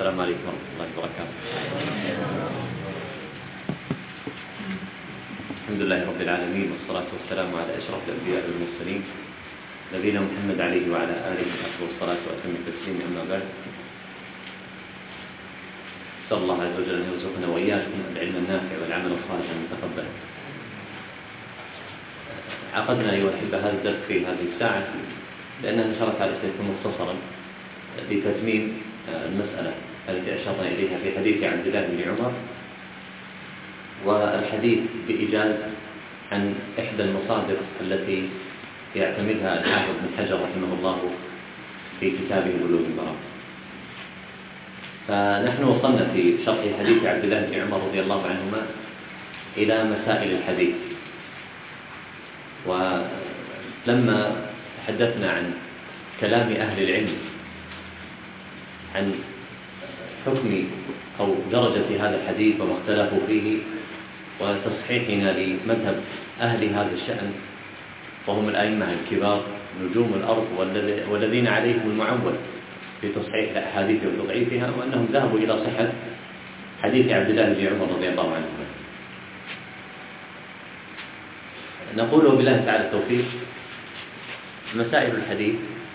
السلام عليكم ورحمة الله وبركاته. الحمد لله رب العالمين، والصلاة والسلام على أشرف الأنبياء والمرسلين نبينا محمد عليه وعلى آله أفضل الصلاة وأتم التسليم. أما بعد، أسأل الله عز وجل أن يرزقنا وإياكم العلم النافع والعمل الصالح المتقبل. عقدنا أيها الأحبة هذا الدرس في هذه الساعة لأنها نشرت على سيكون مختصرا لتتميم المسألة التي أشرنا إليها في حديث عبد الله بن عمر، والحديث بإيجاز عن إحدى المصادر التي يعتمدها الحافظ بن حجر رحمه الله في كتابه بلوغ المرام. فنحن وصلنا في شرح حديث عبد الله بن عمر رضي الله عنهما إلى مسائل الحديث، ولما تحدثنا عن كلام أهل العلم عن حكم أو درجة هذا الحديث وما اختلفوا فيه وتصحيحنا لمذهب أهل هذا الشأن وهم الأئمة الكبار نجوم الأرض والذين عليهم المعول في تصحيح الأحاديث وتضعيفها، وأنهم ذهبوا إلى صحة حديث عبد الله بن عمر رضي الله عنه. نقول بالله تعالى التوفيق. مسائل الحديث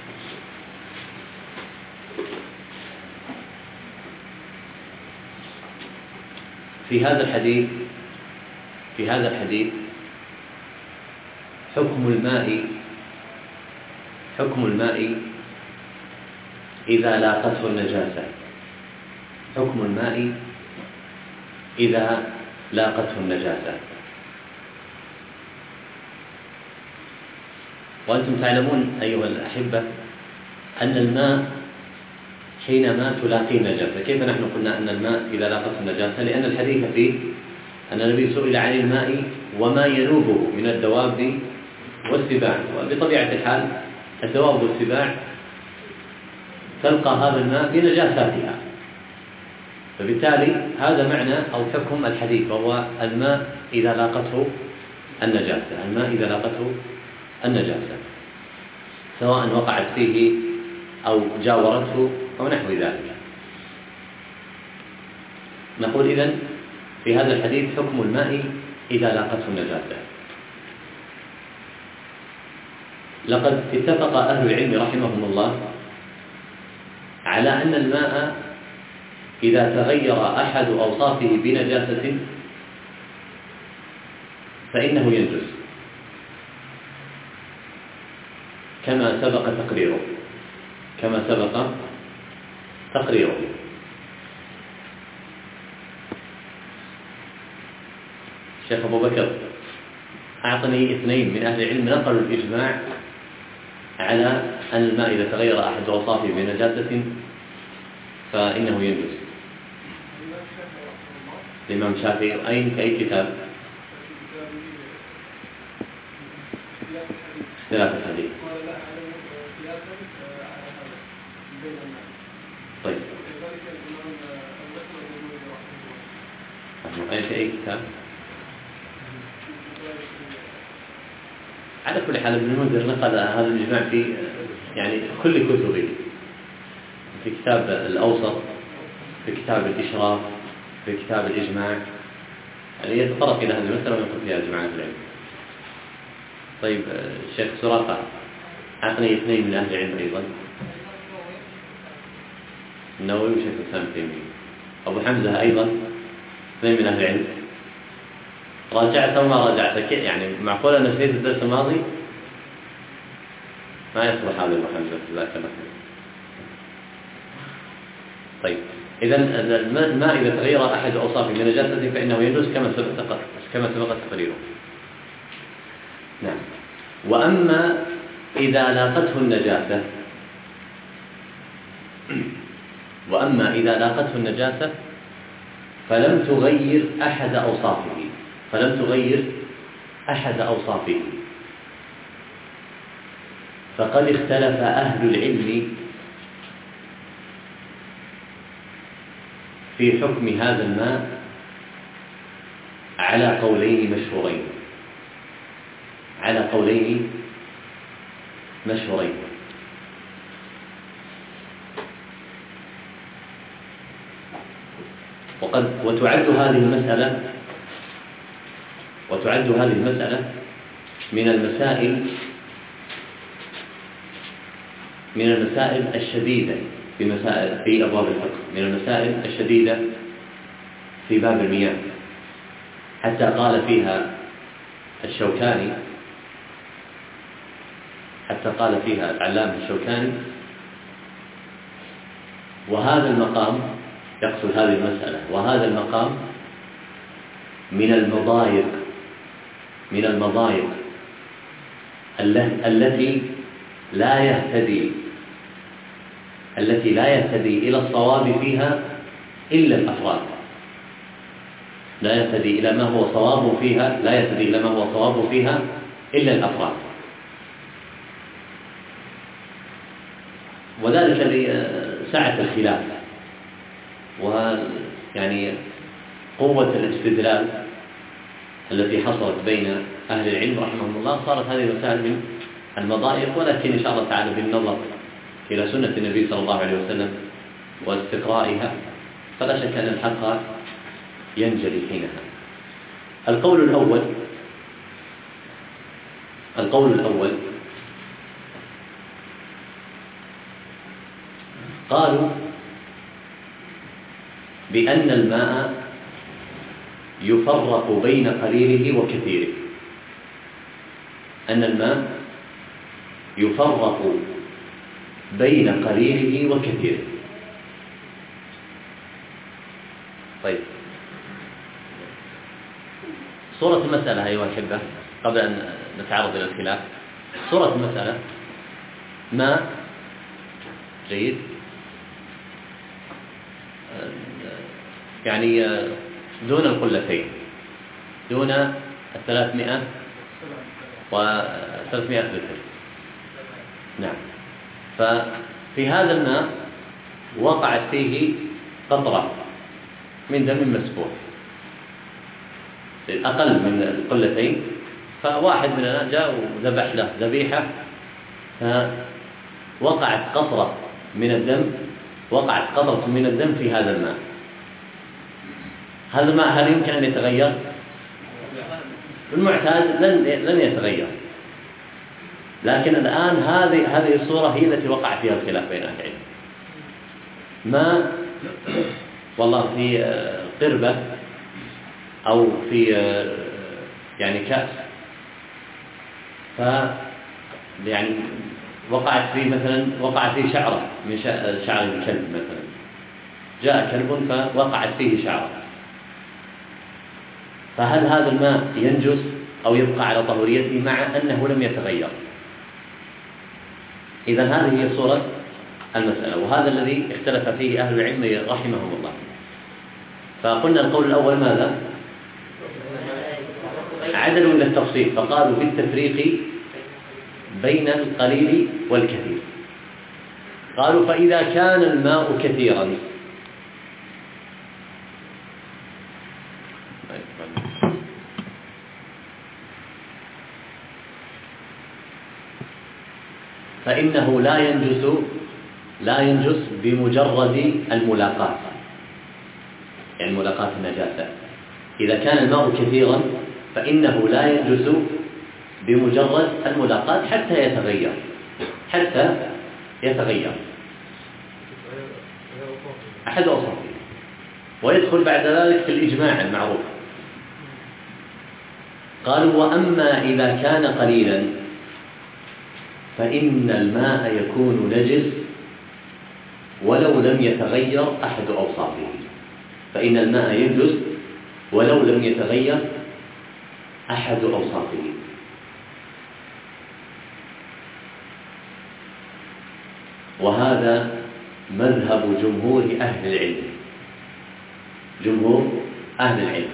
في هذا الحديث حكم الماء إذا لاقته النجاسة. حكم الماء إذا لاقته النجاسة. وأنتم تعلمون أيها الأحبة أن الماء حينما تلاقيه النجاسة، كيف نحن قلنا أن الماء إذا لاقته النجاسة؟ لأن الحديث فيه أن النبي سئل عن الماء وما ينوبه من الدواب والسباع، وبطبيعة الحال الدواب والسباع تلقى هذا الماء بنجاساتها، فبالتالي هذا معنى أو حكم الحديث، وهو الماء إذا لاقته النجاسة. الماء إذا لاقته النجاسة سواء وقعت فيه أو جاورته أو نحو ذلك. نقول إذن في هذا الحديث حكم الماء إذا لاقته النجاسة. لقد اتفق أهل العلم رحمهم الله على أن الماء إذا تغير أحد أوصافه بنجاسة فإنه ينجس، كما سبق تقريره. الشيخ أبو بكر أعطني 2 من أهل العلم نقلوا الإجماع على أن الماء إذا تغير أحد أوصافه بنجاسة فإنه ينجس. الإمام الشافعي أين في أي كتاب؟ اختلاف الحديث. طيب أين في أي كتاب؟ على كل حال ابن المنذر نقل هذا الإجماع في يعني كل كتبه، في كتاب الأوسط، في كتاب الإشراف، في كتاب الإجماع، يعني يتطرق إلى هذه المسألة وينقل فيها جماعة العلم. طيب الشيخ سراقة أعطني 2 من أهل العلم أيضا. النووي وشيخ الإسلام تيمية. أبو حمزة أيضا 2 من أهل العلم. راجعت أو ما راجعت؟ يعني معقول أن نسيت الدرس الماضي؟ ما يصلح هذا أبو حمزة ذاك مثلا. طيب إذن الماء إذا تغير أحد أوصافه بنجاسة فإنه يجوز كما سبق تقريره. نعم. وأما إذا لاقته النجاسة فلم تغير أحد أوصافه فقد اختلف أهل العلم في حكم هذا الماء على قولين مشهورين. وتعد هذه المسألة من المسائل الشديدة في أبواب الفقه، من المسائل الشديدة في باب المياه، حتى قال فيها العلامة الشوكاني: وهذا المقام، يقصد هذه المسألة، وهذا المقام من المضايق التي لا يهتدي إلى الصواب فيها إلا الأفراد، لا يهتدي إلى ما هو صواب فيها إلا الأفراد. وذلك لسعة الخلاف، ويعني قوة الاستدلال التي حصلت بين أهل العلم رحمهم الله، صارت هذه المسائل من المضايق. ولكن إن شاء الله تعالى بالنظر إلى سنة النبي صلى الله عليه وسلم واستقرائها فلا شك أن الحق ينجلي حينها. القول الأول قالوا بأن الماء يفرق بين قليله وكثيره، أن الماء يفرق بين قليله وكثيره. طيب، صورة المسألة أيها الأحبة قبل أن نتعرض إلى الخلاف. صورة المسألة: ماء جيد، يعني دون القلتين، دون 300 لتر. نعم. ففي هذا الماء وقعت فيه قطرة من دم مسفوح، أقل من القلتين، فواحد مننا جاء وذبح له ذبيحة، فوقعت قطرة من الدم في هذا الماء. هذا الماء هل يمكن أن يتغير؟ المعتاد لن يتغير، لكن الآن هذه الصورة هي التي وقع فيها الخلاف بين أهل العلم. ماء والله في قربة أو في يعني كأس، يعني وقع فيه شعرة من شعر الكلب مثلا، جاء كلب فوقعت فيه شعرة، فهل هذا الماء ينجس أو يبقى على طهوريته مع أنه لم يتغير؟ إذا هذه هي صورة المسألة، وهذا الذي اختلف فيه أهل العلم رحمهم الله. فقلنا القول الأول ماذا؟ عدلوا إلى التفصيل، فقالوا بالتفريق بين القليل والكثير. قالوا فإذا كان الماء كثيرا، فإنه لا ينجس بمجرد الملاقاة، يعني ملاقاة النجاسة. إذا كان الماء كثيرا فإنه لا ينجس بمجرد الملاقاة حتى يتغير أحد أوصافه، ويدخل بعد ذلك في الإجماع المعروف. قالوا وأما إذا كان قليلا فإن الماء يكون نجس ولو لم يتغير أحد أوصافه، فإن الماء ينجس ولو لم يتغير أحد أوصافه. وهذا مذهب جمهور أهل العلم، جمهور أهل العلم.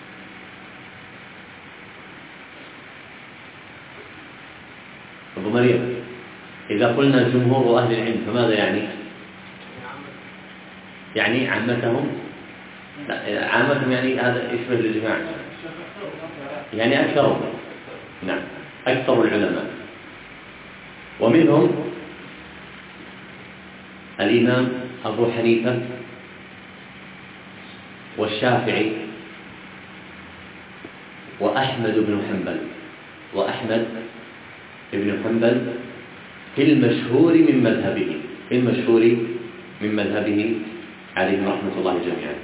أبو مريم، إذا قلنا جمهور أهل العلم فماذا يعني؟ يعني عامتهم؟ لا، عامتهم يعني هذا يشبه الإجماع، يعني أكثرهم. نعم، أكثر العلماء، ومنهم الإمام أبو حنيفة والشافعي وأحمد بن حنبل في المشهور من مذهبه عليهم رحمة الله جميعا.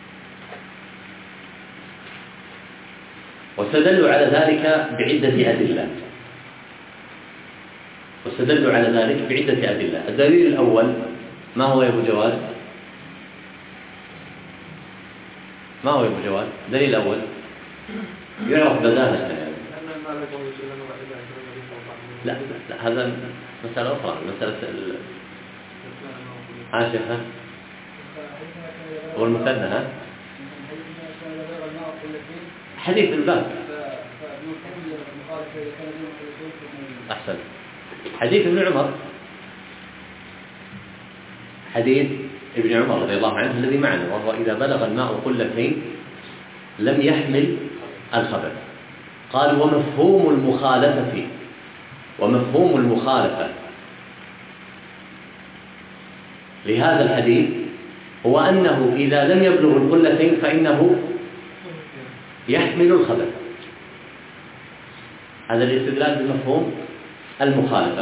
واستدلوا على ذلك بعدة أدلة. الدليل الأول ما هو يا أبو جواد؟ الدليل الأول يعرف بداهة. لا هذا مسألة أخرى، مسألة عاشقة والمثنى. حديث الباب أحسن. حديث ابن عمر رضي الله عنه الذي معنا، وهو إذا بلغ الماء قلتين لم يحمل الخبث. قال ومفهوم المخالفة لهذا الحديث هو أنه إذا لم يبلغ القلتين فإنه يحمل الخبث. هذا الاستدلال بمفهوم المخالفة.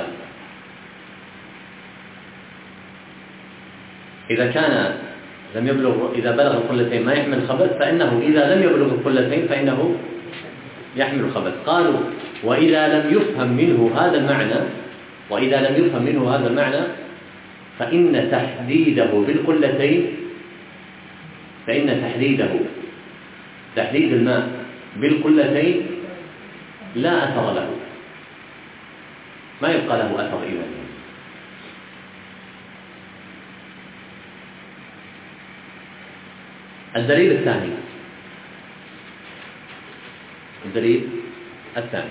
إذا بلغ القلتين ما يحمل الخبث، فإنه إذا لم يبلغ القلتين فإنه يحمل الخبث. قالوا وإذا لم يفهم منه هذا المعنى فإن تحديد الماء بالقلتين لا أثر له، ما يبقى له أثر إذن. الدليل الثاني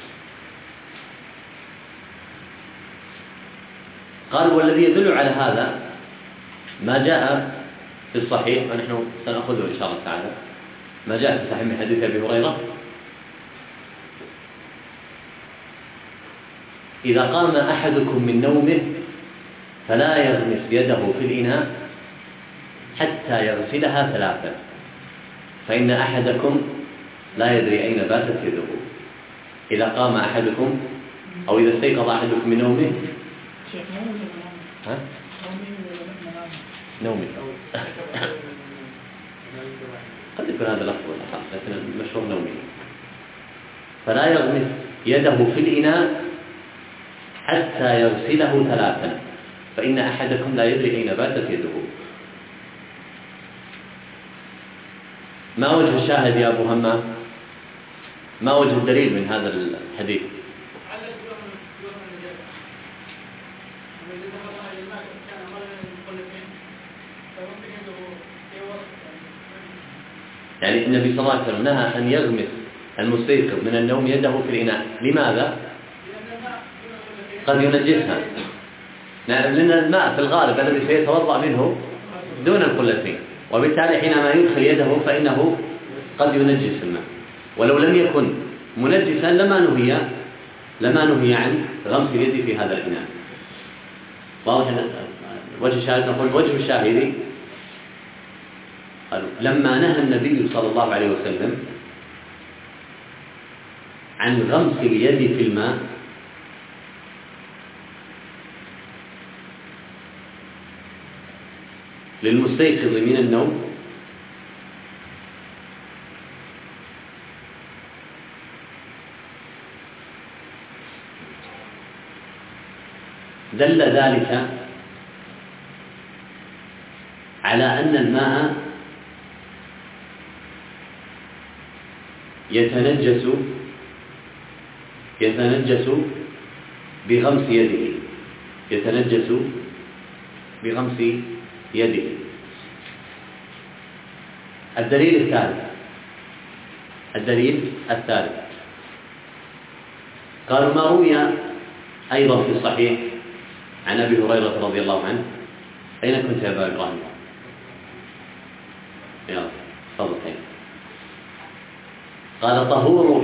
قال والذي يدل على هذا ما جاء في الصحيح، ونحن سنأخذه إن شاء الله تعالى، ما جاء في صحيح من حديث أبي هريرة: إذا قام أحدكم من نومه فلا يغمس يده في الإناء حتى يغسلها 3، فإن أحدكم لا يدري أين باتت يده. إذا قام أحدكم أو إذا استيقظ أحدكم من نومه نومي قد يكون هذا لفظ الأحق، لكن المشهور نومي. فلا يغمس يده في الإناء حتى يغسله 3، فإن أحدكم لا يدري أين باتت يده. ما وجه الشاهد يا أبو همام؟ ما وجه الدليل من هذا الحديث؟ يعني النبي صلى الله عليه وسلم نهى أن يغمس المستيقظ من النوم يده في الإناء. لماذا؟ قد ينجسها. لأن الماء في الغالب الذي سيتوضأ منه دون القلتين، وبالتالي حينما يدخل يده فإنه قد ينجس الماء، ولو لم يكن منجسا لما نهي عن غمس اليد في هذا الإناء. واضح وجه الشاهد؟ نقول وجه الشاهد لما نهى النبي صلى الله عليه وسلم عن غمس اليد في الماء للمستيقظ من النوم، دل ذلك على أن الماء يتنجس بغمس يده. الدليل الثالث قالوا ما روي أيضا في الصحيح عن أبي هريرة رضي الله عنه. أين كنت يا أبا إبراهيم؟ يلا تفضل. قال طهور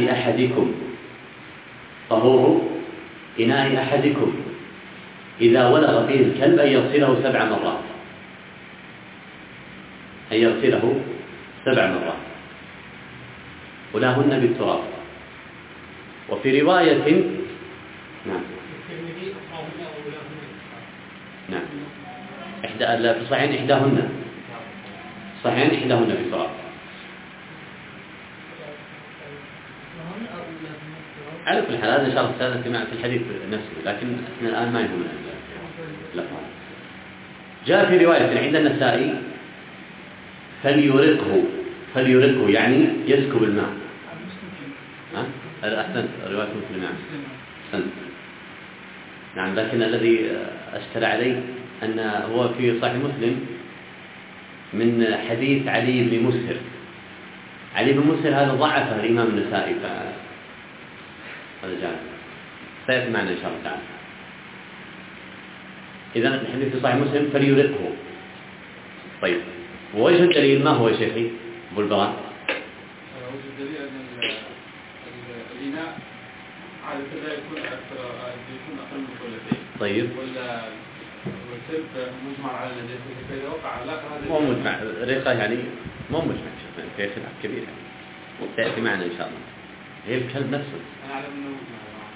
إناء أحدكم إذا ولغ فيه الكلب أن يغسله 7 مرات، أن يغسله 7 مرات أولاهن بالتراب. وفي رواية نعم في الصحيحين إحداهن بالتراب. على كل حال هذا إن شاء الله سنأتي في الحديث نفسه، لكن احنا الآن ما يهمنا اللفظ. جاء في رواية عند النسائي فليرقه يعني يسكب الماء. أحسنت، رواية مسلم. نعم أحسنت. نعم، لكن الذي أشكل علي أن هو في صحيح مسلم من حديث علي بن مسهر. علي بن مسهر هذا ضعفه الإمام النسائي، هذا جانب سيأتي معنا إن شاء الله تعالى. إذن الحديث في صحيح مسلم فليرقه. طيب، ووجه الدليل ما هو يا شيخي أبو البراء؟ وجه الدليل أن الإناء عادة لا يكون أقل من قلتين. طيب، والسب مجمع على النجاسة، فإذا وقع علاقة هذا مو مجمع رقة يعني مو مجمع، في خلاف كبير يعني. سيأتي معنا إن شاء الله. هي الكلب نفسه. أنا أعلم أنه مجمع.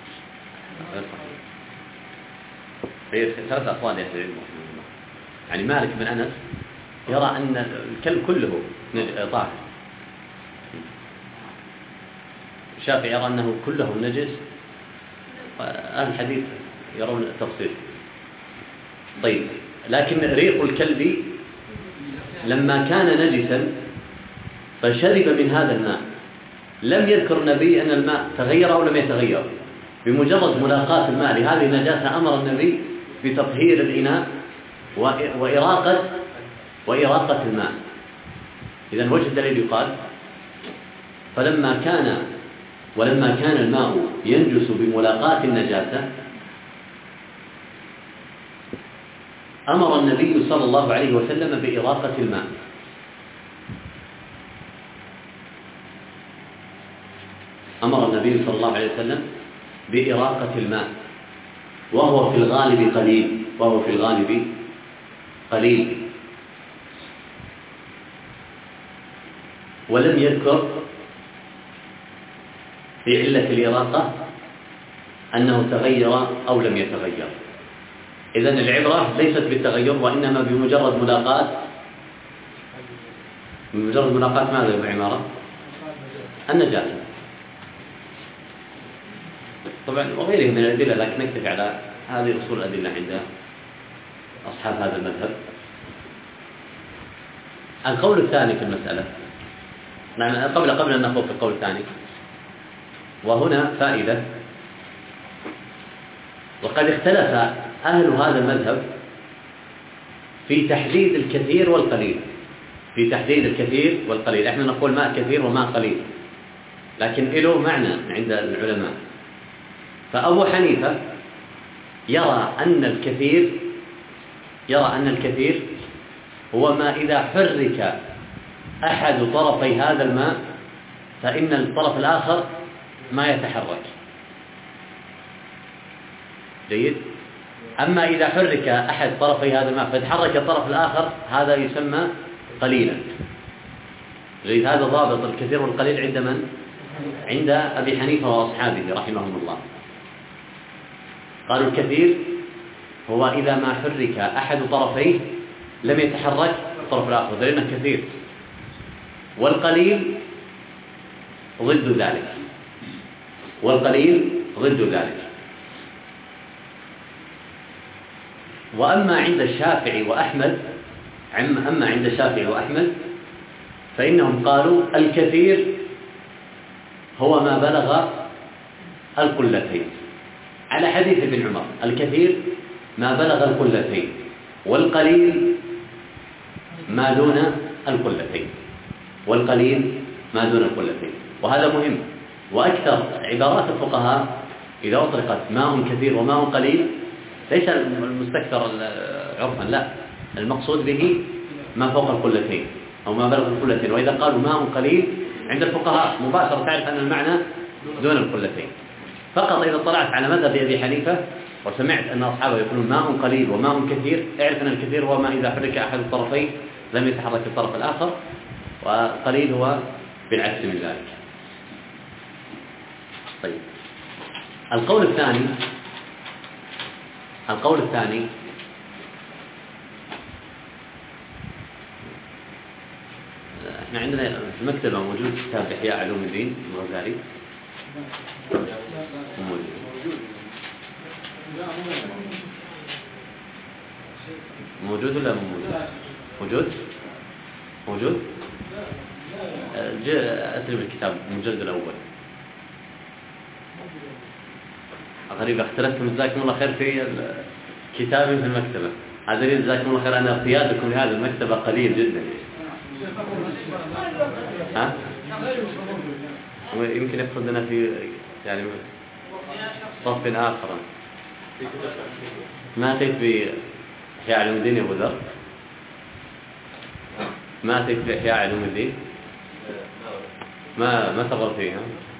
هي 3 أقوال يا سيدي. يعني مالك بن أنس يرى أن الكلب كله طاهر، الشافعي يرى أنه كله نجس، أهل الحديث يرون التفصيل. طيب، لكن ريق الكلب لما كان نجسا فشرب من هذا الماء، لم يذكر النبي أن الماء تغير أو لم يتغير. بمجرد ملاقاة الماء لهذه النجاسة أمر النبي بتطهير الإناء وإراقة الماء. إذن وجه الدليل يقال ولما كان الماء ينجس بملاقاة النجاسة أمر النبي صلى الله عليه وسلم بإراقة الماء. أمر النبي صلى الله عليه وسلم بإراقة الماء، وهو في الغالب قليل، ولم يذكر في علة الإراقة أنه تغير أو لم يتغير. إذن العبرة ليست بالتغير، وإنما بمجرد ملاقاة ماذا بعمارة النجاسة طبعا وغيره من الأدلة، لكن نكتفي على هذه أصول الأدلة عند أصحاب هذا المذهب. القول الثاني في المسألة، قبل أن نخوض في القول الثاني، وهنا فائدة. وقد اختلف أهل هذا المذهب في تحديد الكثير والقليل. احنا نقول ماء كثير وماء قليل، لكن له معنى عند العلماء. فأبو حنيفة يرى أن الكثير هو ما إذا حرك أحد طرفي هذا الماء فإن الطرف الآخر ما يتحرك. جيد. أما إذا حرك أحد طرفي هذا الماء فتحرك الطرف الآخر هذا يسمى قليلا. جيد. هذا ضابط الكثير والقليل عند من؟ عند أبي حنيفة وأصحابه رحمهم الله. قالوا الكثير هو إذا ما حرك أحد طرفيه لم يتحرك الطرف الآخر، لأنه كثير. والقليل ضد ذلك. وأما عند الشافعي وأحمد فإنهم قالوا الكثير هو ما بلغ القلتين، على حديث ابن عمر الكثير ما بلغ القلتين، والقليل ما دون القلتين. وهذا مهم. وأكثر عبارات الفقهاء إذا أطلقت ماء كثير وماء قليل ليس المستكثر عرفا، لا، المقصود به ما فوق القلتين أو ما بلغ القلتين. وإذا قالوا ماء قليل عند الفقهاء مباشرة تعرف أن المعنى دون القلتين. فقط إذا طلعت على مذهب أبي حنيفة وسمعت أن أصحابه يقولون ماء قليل وماء كثير، اعرف أن الكثير هو ما إذا حرك أحد الطرفين لم يتحرك الطرف الآخر، وقليل هو بالعكس من ذلك. طيب، القول الثاني احنا عندنا في المكتبة موجود كتاب إحياء علوم الدين الغزالي. موجود ولا موجود؟ موجود؟ أسلم الكتاب المجلد الأول. غريب، اختلفتم جزاكم الله خير في الكتاب في المكتبة. هذا دليل جزاكم الله خير أن اقتيادكم لهذه المكتبة قليل جدا. ها؟ يمكن يقصدنا في يعني صف آخر. ما أتيت بإحياء علوم الدين يا أبو ذر؟ ما أتيت بإحياء علوم الدين؟ ما تغر فيها.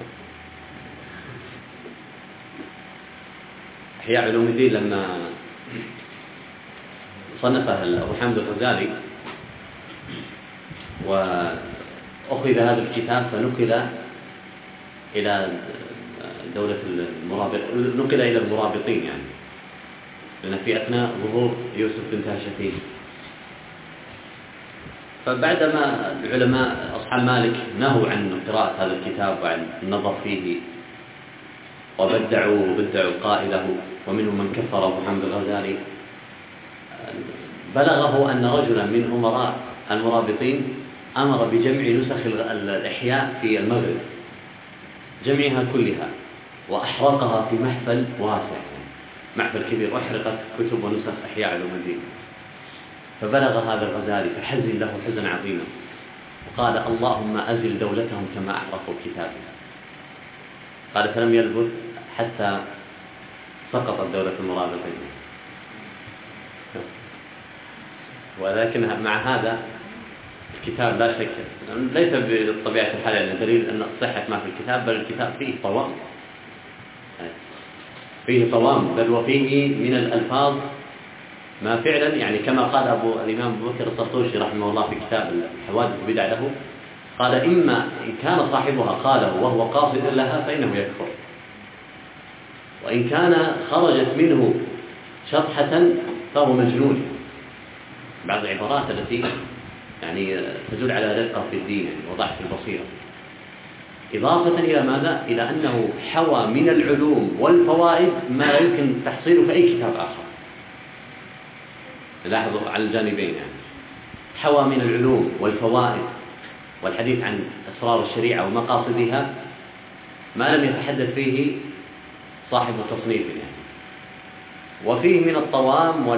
إحياء علوم الدين لما صنفه أبو حامد الغزالي وأخذ هذا الكتاب فنقل إلى دولة نقل إلى المرابطين، يعني لأن في أثناء ظهور يوسف بن تاشفين. فبعدما العلماء أصحاب مالك نهوا عن قراءة هذا الكتاب وعن النظر فيه وبدعوا قائله، ومنهم من كفر أبو حامد الغزالي، بلغه أن رجلا من أمراء المرابطين أمر بجمع نسخ الإحياء في المغرب، جمعها كلها وأحرقها في محفل واسع، محفل كبير، وأحرقت كتب ونسخ إحياء علوم الدين. فبلغ هذا الغزالي فحزن له حزنا عظيما، وقال اللهم أزل دولتهم كما أحرقوا كتابي. قال فلم يلبث حتى سقطت دولة المرابطين. ولكن مع هذا الكتاب لا شك ليس بطبيعة الحال يعني دليل أن صحة ما في الكتاب، بل الكتاب فيه طوام، بل وفيه من الألفاظ ما فعلا يعني كما قال الإمام أبو بكر الطرطوشي رحمه الله في كتاب الحوادث البدع له، قال إما إن كان صاحبها قاله وهو قاصد لها فإنه يكفر، وإن كان خرجت منه شطحة فهو مجنون. بعض العبارات التي يعني تدل على دقة في الدين يعني وضعف في البصيرة، إضافة إلى ماذا؟ إلى أنه حوى من العلوم والفوائد ما لا يمكن تحصيله في أي كتاب آخر. لاحظوا على الجانبين، يعني حوى من العلوم والفوائد والحديث عن أسرار الشريعة ومقاصدها ما لم يتحدث فيه صاحب التصنيف يعني. وفيه من الطوام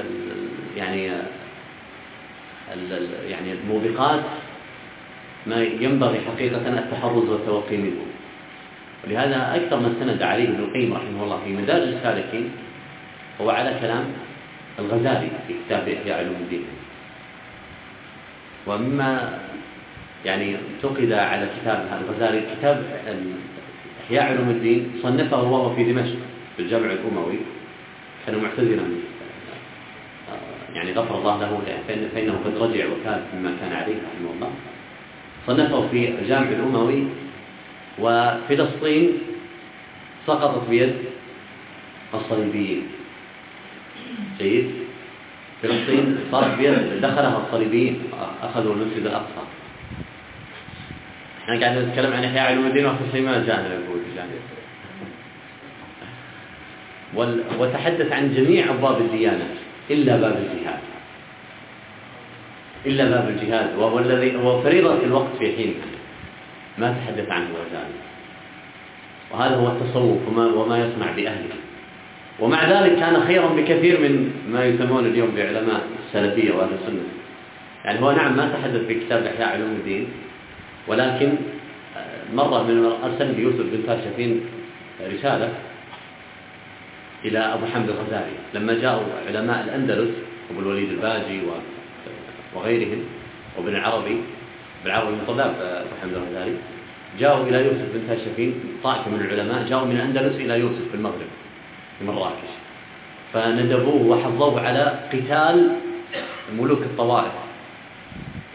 يعني الموبقات ما ينبغي حقيقة التحرز والتوقي منه. ولهذا أكثر ما استند عليه ابن القيم رحمه الله في مدارج السالكين هو على كلام الغزالي في كتاب إحياء علوم الدين. ومما يعني انتقد على كتاب الغزالي، كتاب إحياء علوم الدين صنفه وهو في دمشق في الجامع الأموي، كان معتذرا يعني غفر الله له فإنه قد رجع وكان مما كان عليه رحمه الله. صنفه في الجامع الأموي، وفلسطين سقطت بيد الصليبيين. جيد، فلسطين صارت بيد دخلها الصليبيين، أخذوا المسجد الأقصى. احنا قاعدين نتكلم عن إحياء علوم الدين وفي شيء ما جانا نقول وتحدث عن جميع أبواب الديانة إلا باب الجهاد، إلا باب الجهاد، وهو الذي هو فريضة الوقت في حين ما تحدث عنه الغزالي. وهذا هو التصوف وما يصنع بأهله. ومع ذلك كان خيرا بكثير من ما يسمون اليوم بعلماء السلفية وأهل السنة. يعني هو نعم ما تحدث في كتاب إحياء علوم الدين، ولكن مرة من أرسل يوسف بن تاشفين رسالة إلى أبو حامد الغزالي لما جاءوا علماء الأندلس أبو الوليد الباجي وغيرهم وابن العربي من طلاب أبو حامد الغزالي، جاءوا إلى يوسف بن تاشفين. طائفة من العلماء جاءوا من الأندلس إلى يوسف في المغرب في مراكش، فندبوه وحضوه على قتال ملوك الطوائف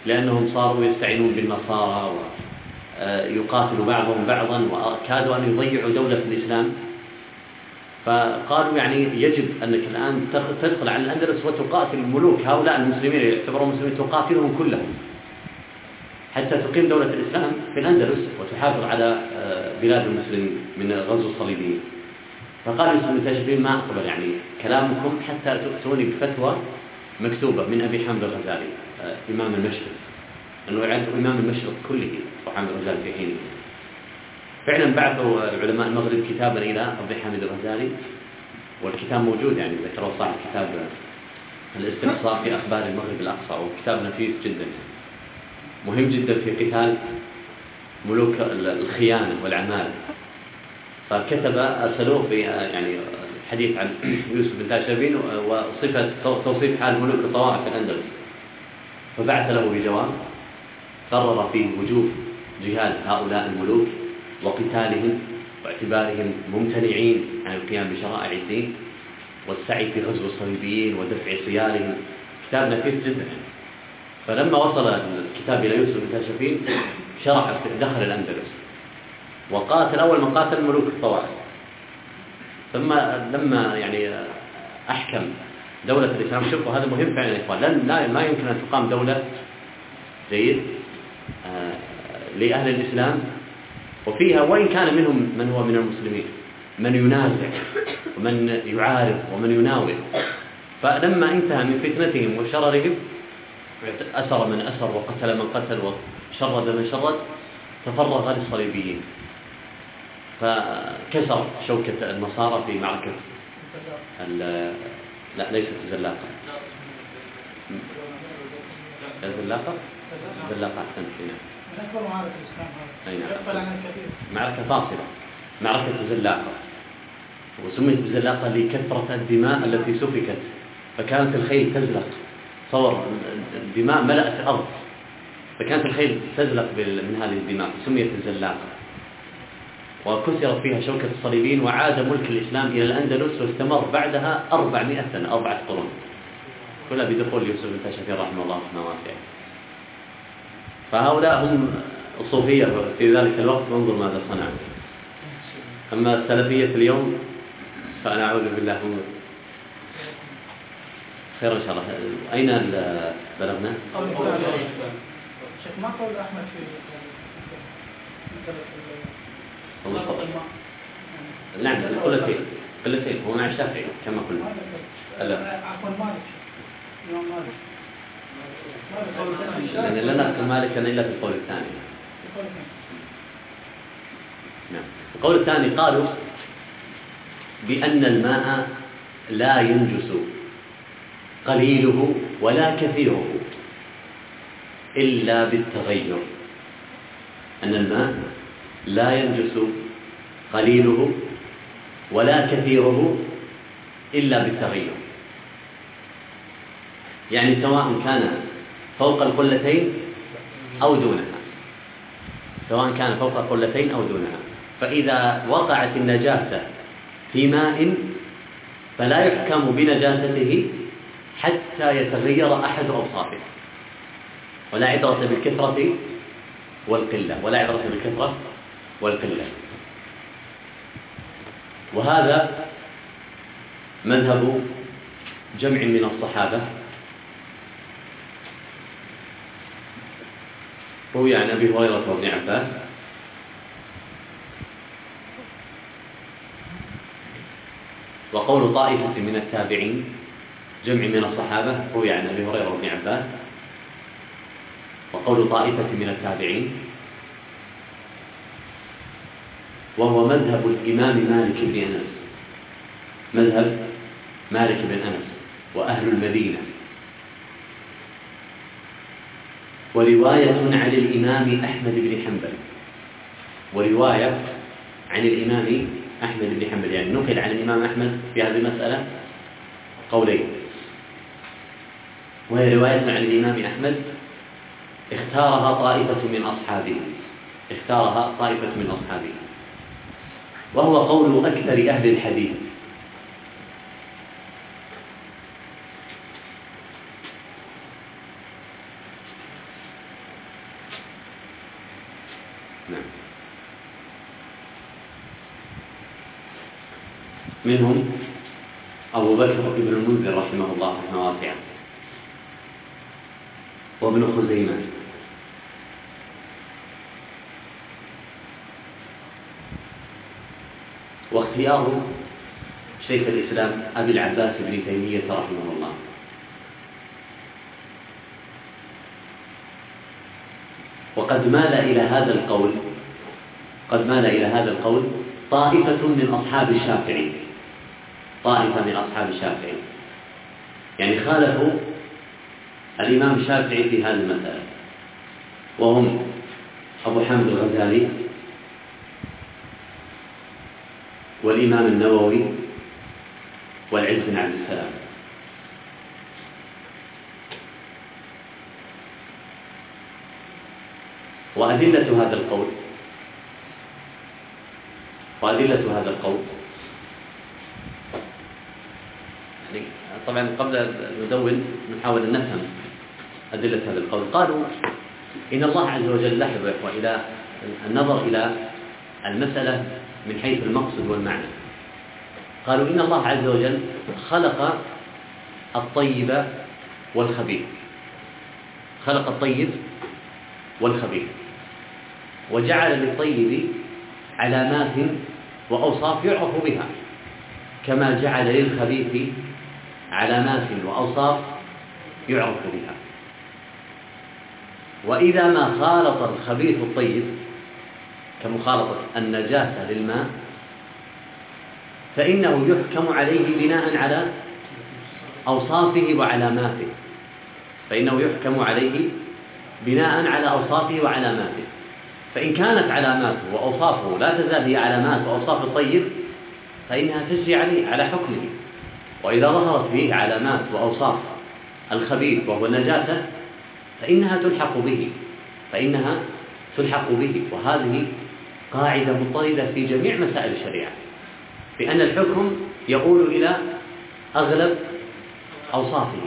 لأنهم صاروا يستعينون بالنصارى ويقاتلوا بعضهم بعضا وكادوا أن يضيعوا دولة الإسلام. فقالوا يعني يجب أنك الآن تدخل على الأندلس وتقاتل الملوك هؤلاء المسلمين يعتبرون مسلمين، تقاتلهم كلهم حتى تقيم دولة الإسلام في الأندلس وتحافظ على بلاد المسلمين من غزو الصليبيين. فقال يوسف بن تاشفين ما أقبل يعني كلامكم حتى تؤتوني بفتوى مكتوبة من أبي حامد الغزالي إمام المشرق، أنه يعد إمام المشرق كله وحامد الغزالي في حينه. فعلا بعثوا علماء المغرب كتابا إلى أبي حامد الغزالي، والكتاب موجود يعني ذكره صاحب كتاب الاستقصاء في أخبار المغرب الأقصى، وكتاب نفيس جدا مهم جدا في قتال ملوك الخيانة والعمالة. فكتب أرسلوه في يعني الحديث عن يوسف بن تاشفين وصفة توصيف حال ملوك الطوائف في الأندلس، فبعث له بجواب قرر فيه وجوب جهاد هؤلاء الملوك وقتالهم واعتبارهم ممتنعين عن القيام بشرائع الدين والسعي في غزو الصليبيين ودفع صيالهم. كتاب نفيس جدا. فلما وصل الكتاب إلى يوسف بن تاشفين شرح دخل الأندلس وقاتل أول من قاتل ملوك الطوائف. ثم لما يعني أحكم دولة الإسلام، شوفوا هذا مهم فعلا يا إخوان، ما يمكن أن تقام دولة جيد لأهل الإسلام وفيها وإن كان منهم من هو من المسلمين من ينازع ومن يعارض ومن يناوئ. فلما انتهى من فتنتهم وشررهم أسر من أسر وقتل من قتل وشرد من شرد، تفرغ للصليبيين فكسر شوكة النصارى في معركة لا ليست زلاقة، زلاقة أحسن فينا معركة فاصلة، معركة زلاقة، وسميت بزلاقة لكثرة الدماء التي سفكت، فكانت الخيل تزلق، صور الدماء ملأت الأرض، فكانت الخيل تزلق من هذه الدماء، سميت الزلاقة. وكسرت فيها شوكة الصليبيين، وعاد ملك الإسلام إلى الأندلس، واستمر بعدها 400 سنة، 4 قرون، كلها بدخول يوسف بن تاشفين رحمه الله رحمه واسعة. فهؤلاء هم الصوفية في ذلك الوقت، وانظر ماذا صنعوا. أما السلفية اليوم فأنا أعوذ بالله هم خير إن شاء الله. أين بلغنا؟ شيخ ما قول أحمد في نعم قلتين هو مع الشافعي كما قلنا. عفوا مالك يوم مالك لأن لا نذكر مالكا إلا في القول الثاني. نعم. القول الثاني قالوا بأن الماء لا ينجس قليله ولا كثيره إلا بالتغير، أن الماء لا ينجس قليله ولا كثيره إلا بالتغير، يعني سواء كان فوق القلتين أو دونها، سواء كان فوق القلتين أو دونها. فإذا وقعت النجاسة في ماء فلا يحكم بنجاسته حتى يتغير أحد أوصافه، ولا عبرة بالكثرة والقلة، ولا عبرة بالكثرة والقلة. وهذا مذهب جمع من الصحابة، روي عن أبي هريرة وابن عباس، وقول طائفة من التابعين جمع من الصحابة روي عن أبي هريرة وابن عباس، وقول طائفة من التابعين، وهو مذهب الإمام مالك بن أنس، مذهب مالك بن أنس وأهل المدينة، ورواية عن الإمام أحمد بن حنبل، ورواية عن الإمام أحمد بن حنبل، يعني نقل عن الإمام أحمد في هذه المسألة قولين، وهي رواية عن الإمام أحمد اختارها طائفة من أصحابه، وهو قول أكثر أهل الحديث. نعم. منهم أبو بكر بن المنذر رحمه الله رحمه واسعة، وابن خزيمة، واختيار شيخ الإسلام أبي العباس بن تيمية رحمه الله. وقد مال إلى هذا القول طائفة من أصحاب الشافعي، يعني خالفوا الإمام الشافعي في هذه المسألة، وهم أبو حامد الغزالي والإمام النووي والعز بن عبد السلام. وأدلة هذا القول يعني طبعا قبل أن ندون نحاول أن نفهم أدلة هذا القول. قالوا إن الله عز وجل لاحظ إلى النظر إلى المسألة من حيث المقصد والمعنى. قالوا إن الله عز وجل خلق الطيب والخبيث، وجعل للطيب علامات وأوصاف يعرف بها، كما جعل للخبيث علامات وأوصاف يعرف بها. وإذا ما خالط الخبيث الطيب كمخالطة النجاسة للماء فإنه يحكم عليه بناء على أوصافه وعلاماته، فإن كانت علاماته وأوصافه لا تزال هي علامات وأوصاف الطيب فإنها تجري على حكمه. وإذا ظهرت فيه علامات وأوصاف الخبيث وهو النجاسة فإنها تلحق به. وهذه قاعدة مضطردة في جميع مسائل الشريعة، بأن الحكم يؤول إلى أغلب أوصافه،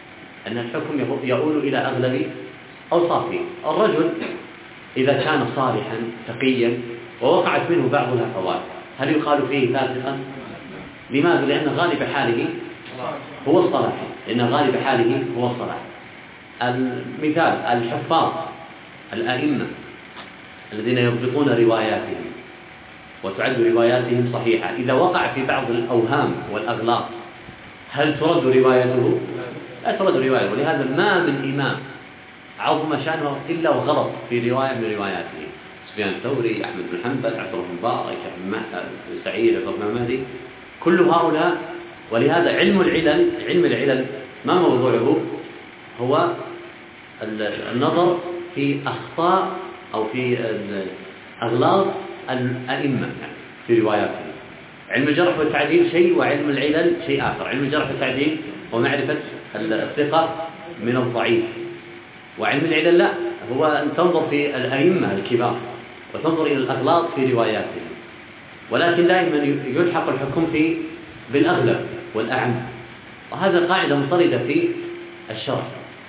الرجل إذا كان صالحا تقيا ووقعت منه بعض الهفوات هل يقال فيه فاسقا؟ لماذا؟ لأن غالب حاله هو الصلاح. المثال الحفاظ الأئمة الذين يضبطون رواياتهم وتعد رواياتهم صحيحة، إذا وقع في بعض الأوهام والأغلاط هل ترد روايته؟ لا ترد روايته. ولهذا ما من إمام عظم شأنه إلا وغلط في رواية من رواياته. سفيان الثوري، أحمد بن حنبل، عبد الله بن مبارك، سعيد، عبد الله بن مهدي، كل هؤلاء. ولهذا علم العلل ما موضوعه؟ هو النظر في أخطاء أو في أغلاط الأئمة في رواياتهم. علم الجرح والتعديل شيء، وعلم العلل شيء آخر. علم الجرح والتعديل ومعرفة الثقة من الضعيف، وعلم العلل لا، هو أن تنظر في الأئمة الكبار وتنظر إلى الأغلاط في رواياتهم. ولكن دائما يلحق الحكم بالأغلب والأعم، وهذا قاعدة مضطردة في الشرع.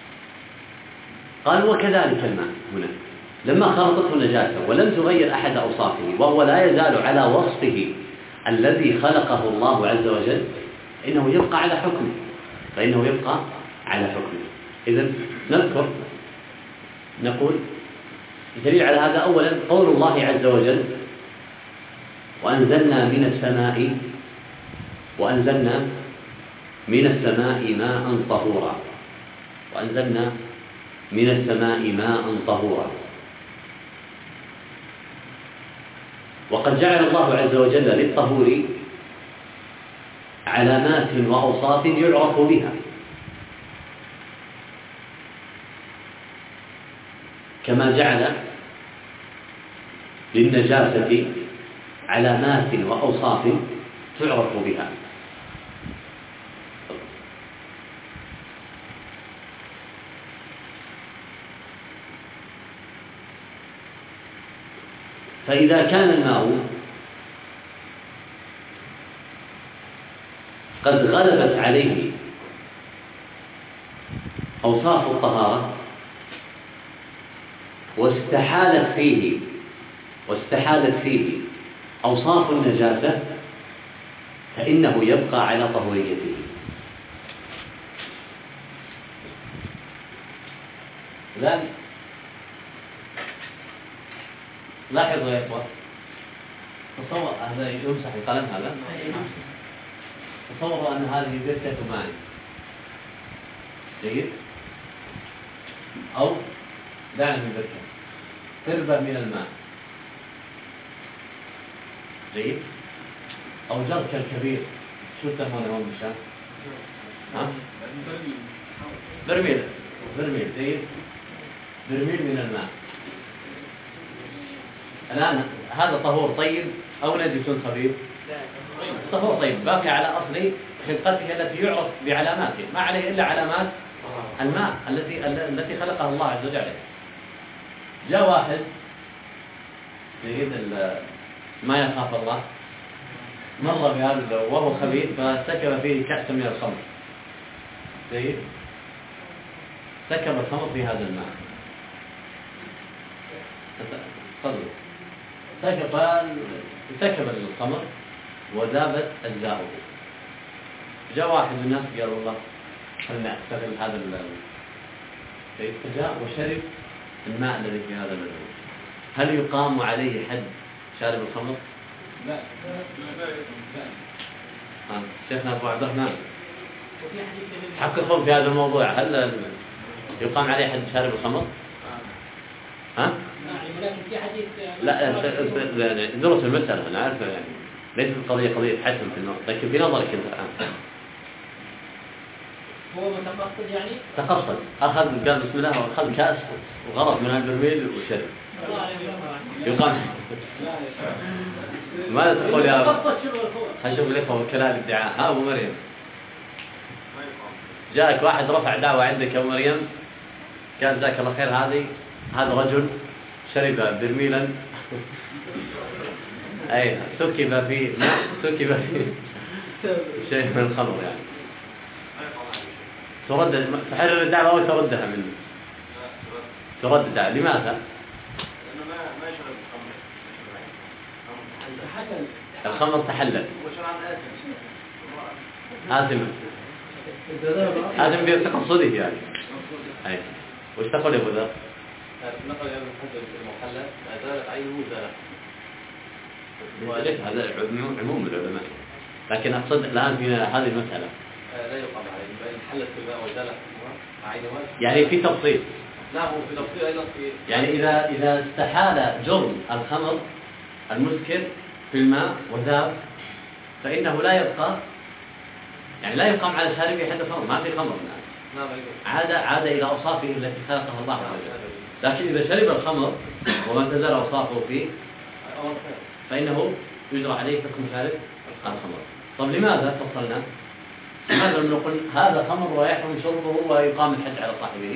قال وكذلك الماء هنا لما خلطته النجاسة ولم تغير أحد أوصافه وهو لا يزال على وصفه الذي خلقه الله عز وجل إنه يبقى على حكمه. إذن نقول دليل على هذا أولا قول الله عز وجل وأنزلنا من السماء ماء طهورا. وقد جعل الله عز وجل للطهور علامات وأوصاف يعرف بها، كما جعل للنجاسة علامات وأوصاف تعرف بها. فإذا كان الماء قد غلبت عليه أوصاف الطهارة واستحالت فيه واستحالت فيه أوصاف النجاسة فإنه يبقى على طهوريته. الآن لاحظوا يا إخوة، تصور هذا يمسح القلم هذا، تصوروا أن هذه بركة ماء جيد، أو دعنا من بركة تربة من الماء جيد، أو جركة كبير، شو تسمونه هون بالشام؟ ها؟ برميل جيد، برميل من الماء. الآن هذا طهور طيب أو نجس خبيث؟ طهور طيب، باقي على أصل خلقته التي يعرف بعلاماته، ما عليه إلا علامات الماء التي خلقها الله عز وجل. جاء واحد يريد ما يخاف الله، مر بهذا وهو خبيث فسكب فيه كأس من الخمر جيد، سكب الخمر في هذا الماء، تفضل، سكب الخمر وذابت أجزاؤه. جاء واحد من الناس قال والله خلنا نستغل هذا فجاء وشرب الماء الذي في هذا الماء، هل يقام عليه حد شارب الخمر؟ لا. شيخنا أبو عبد الرحمن حققوا في هذا الموضوع، هل يقام عليه حد شارب الخمر؟ ها؟ ولكن في حديث لا درس المسألة، أنا عارف يعني ليست القضية قضية حسم في النظر، لكن في نظرك أنت الآن هو متقصد يعني؟ تقصد، أخذ قال بسم الله وأخذ كأس وغرف من البرميل وشرب، يقام. ماذا تقول يا أبو؟ هشوف الإخوة وكلاء الادعاء. ها أبو مريم، جاءك واحد رفع دعوة عندك يا أبو مريم، قال جزاك الله خير، هذا رجل شرب برميلا أي سكب فيه شيء من الخمر، يعني تحرر الدعوة أو تردها منه؟ ترد الدعوة. لماذا؟ لأنه ما يشرب الخمر تحلل آثم بتقصده يعني. أي وش تقول يا أبو ذر؟ نقل ابن حجر المحلى ما زالت عينه زالت، هذا عموم العلماء، لكن أقصد الآن في هذه المسألة لا يقام عليه، فإن حلت في الماء وزالت عينه يعني في تفصيل. نعم، في تفصيل أيضا في يعني إذا استحال جرم الخمر المسكر في الماء وذاب فإنه لا يبقى، يعني لا يقام على شاربه حد الخمر، ما في خمر الآن، عاد إلى أوصافه التي خلقها الله عز وجل. لكن إذا شرب الخمر وما تزال أوصافه فيه فإنه يجرى عليه حكم شارب الخمر. طب لماذا فصلنا؟ لماذا نقول هذا خمر ويحرم شربه ويقام الحد على صاحبه؟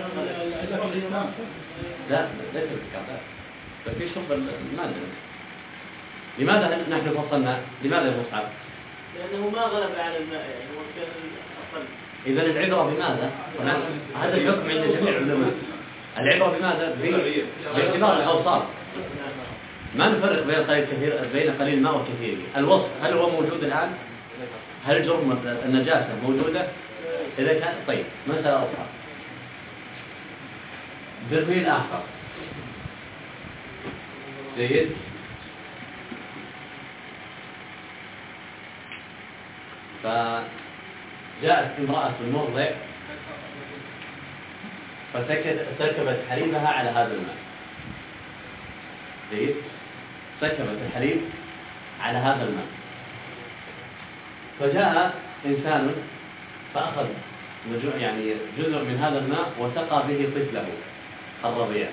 لا ليس بالكافر، ففي شرب المادة. لماذا نحن فصلنا؟ لماذا يا مصعب؟ لأنه ما غلب على الماء، يعني هو كان أقل. إذا العبرة بماذا؟ هذا الحكم عند جميع العلماء. العبرة بماذا؟ باعتبار الأوصاف. ما نفرق بين قليل الماء وكثيره. الوصف هل هو موجود الآن؟ هل جرم النجاسة موجودة؟ إذا كان طيب، مسألة أخرى، برميل آخر جيد، فجاءت امرأة المرضع فسكبت حليبها على هذا الماء جيد، سكبت الحليب على هذا الماء، فجاء إنسان فأخذ يعني جزء من هذا الماء وسقى به طفله الرضيع.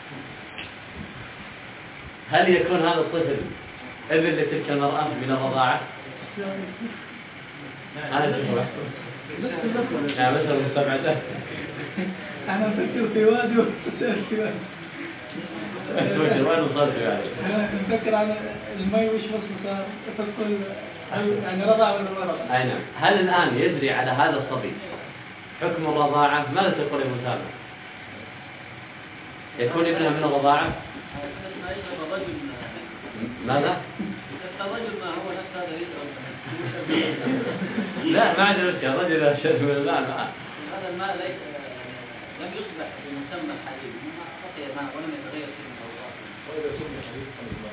هل يكون هذا الطفل ابن لتلك المرأة من الرضاعة؟ لا مثلا مستبعدة. أنا أفكر في وادي وأفكر في وادي. وين وصلت يعني؟ أنا أفكر على المي وش وصل أفكر يعني رضع ولا ما رضع؟ أي نعم. هل الآن يجري على هذا الصبي حكم الرضاعة؟ ماذا تقول يا مسامة؟ يكون ابنها من الرضاعة؟ ما يشرب الرجل ماذا؟ الرجل ما هو نفس هذا يشرب لا ما عندي مشكلة، الرجل إذا شرب الماء هذا الماء ليس لم يصبح بمسمى الحديد، بقي ماء ولم يتغير شيء من أوصافه. وإذا سمي حديث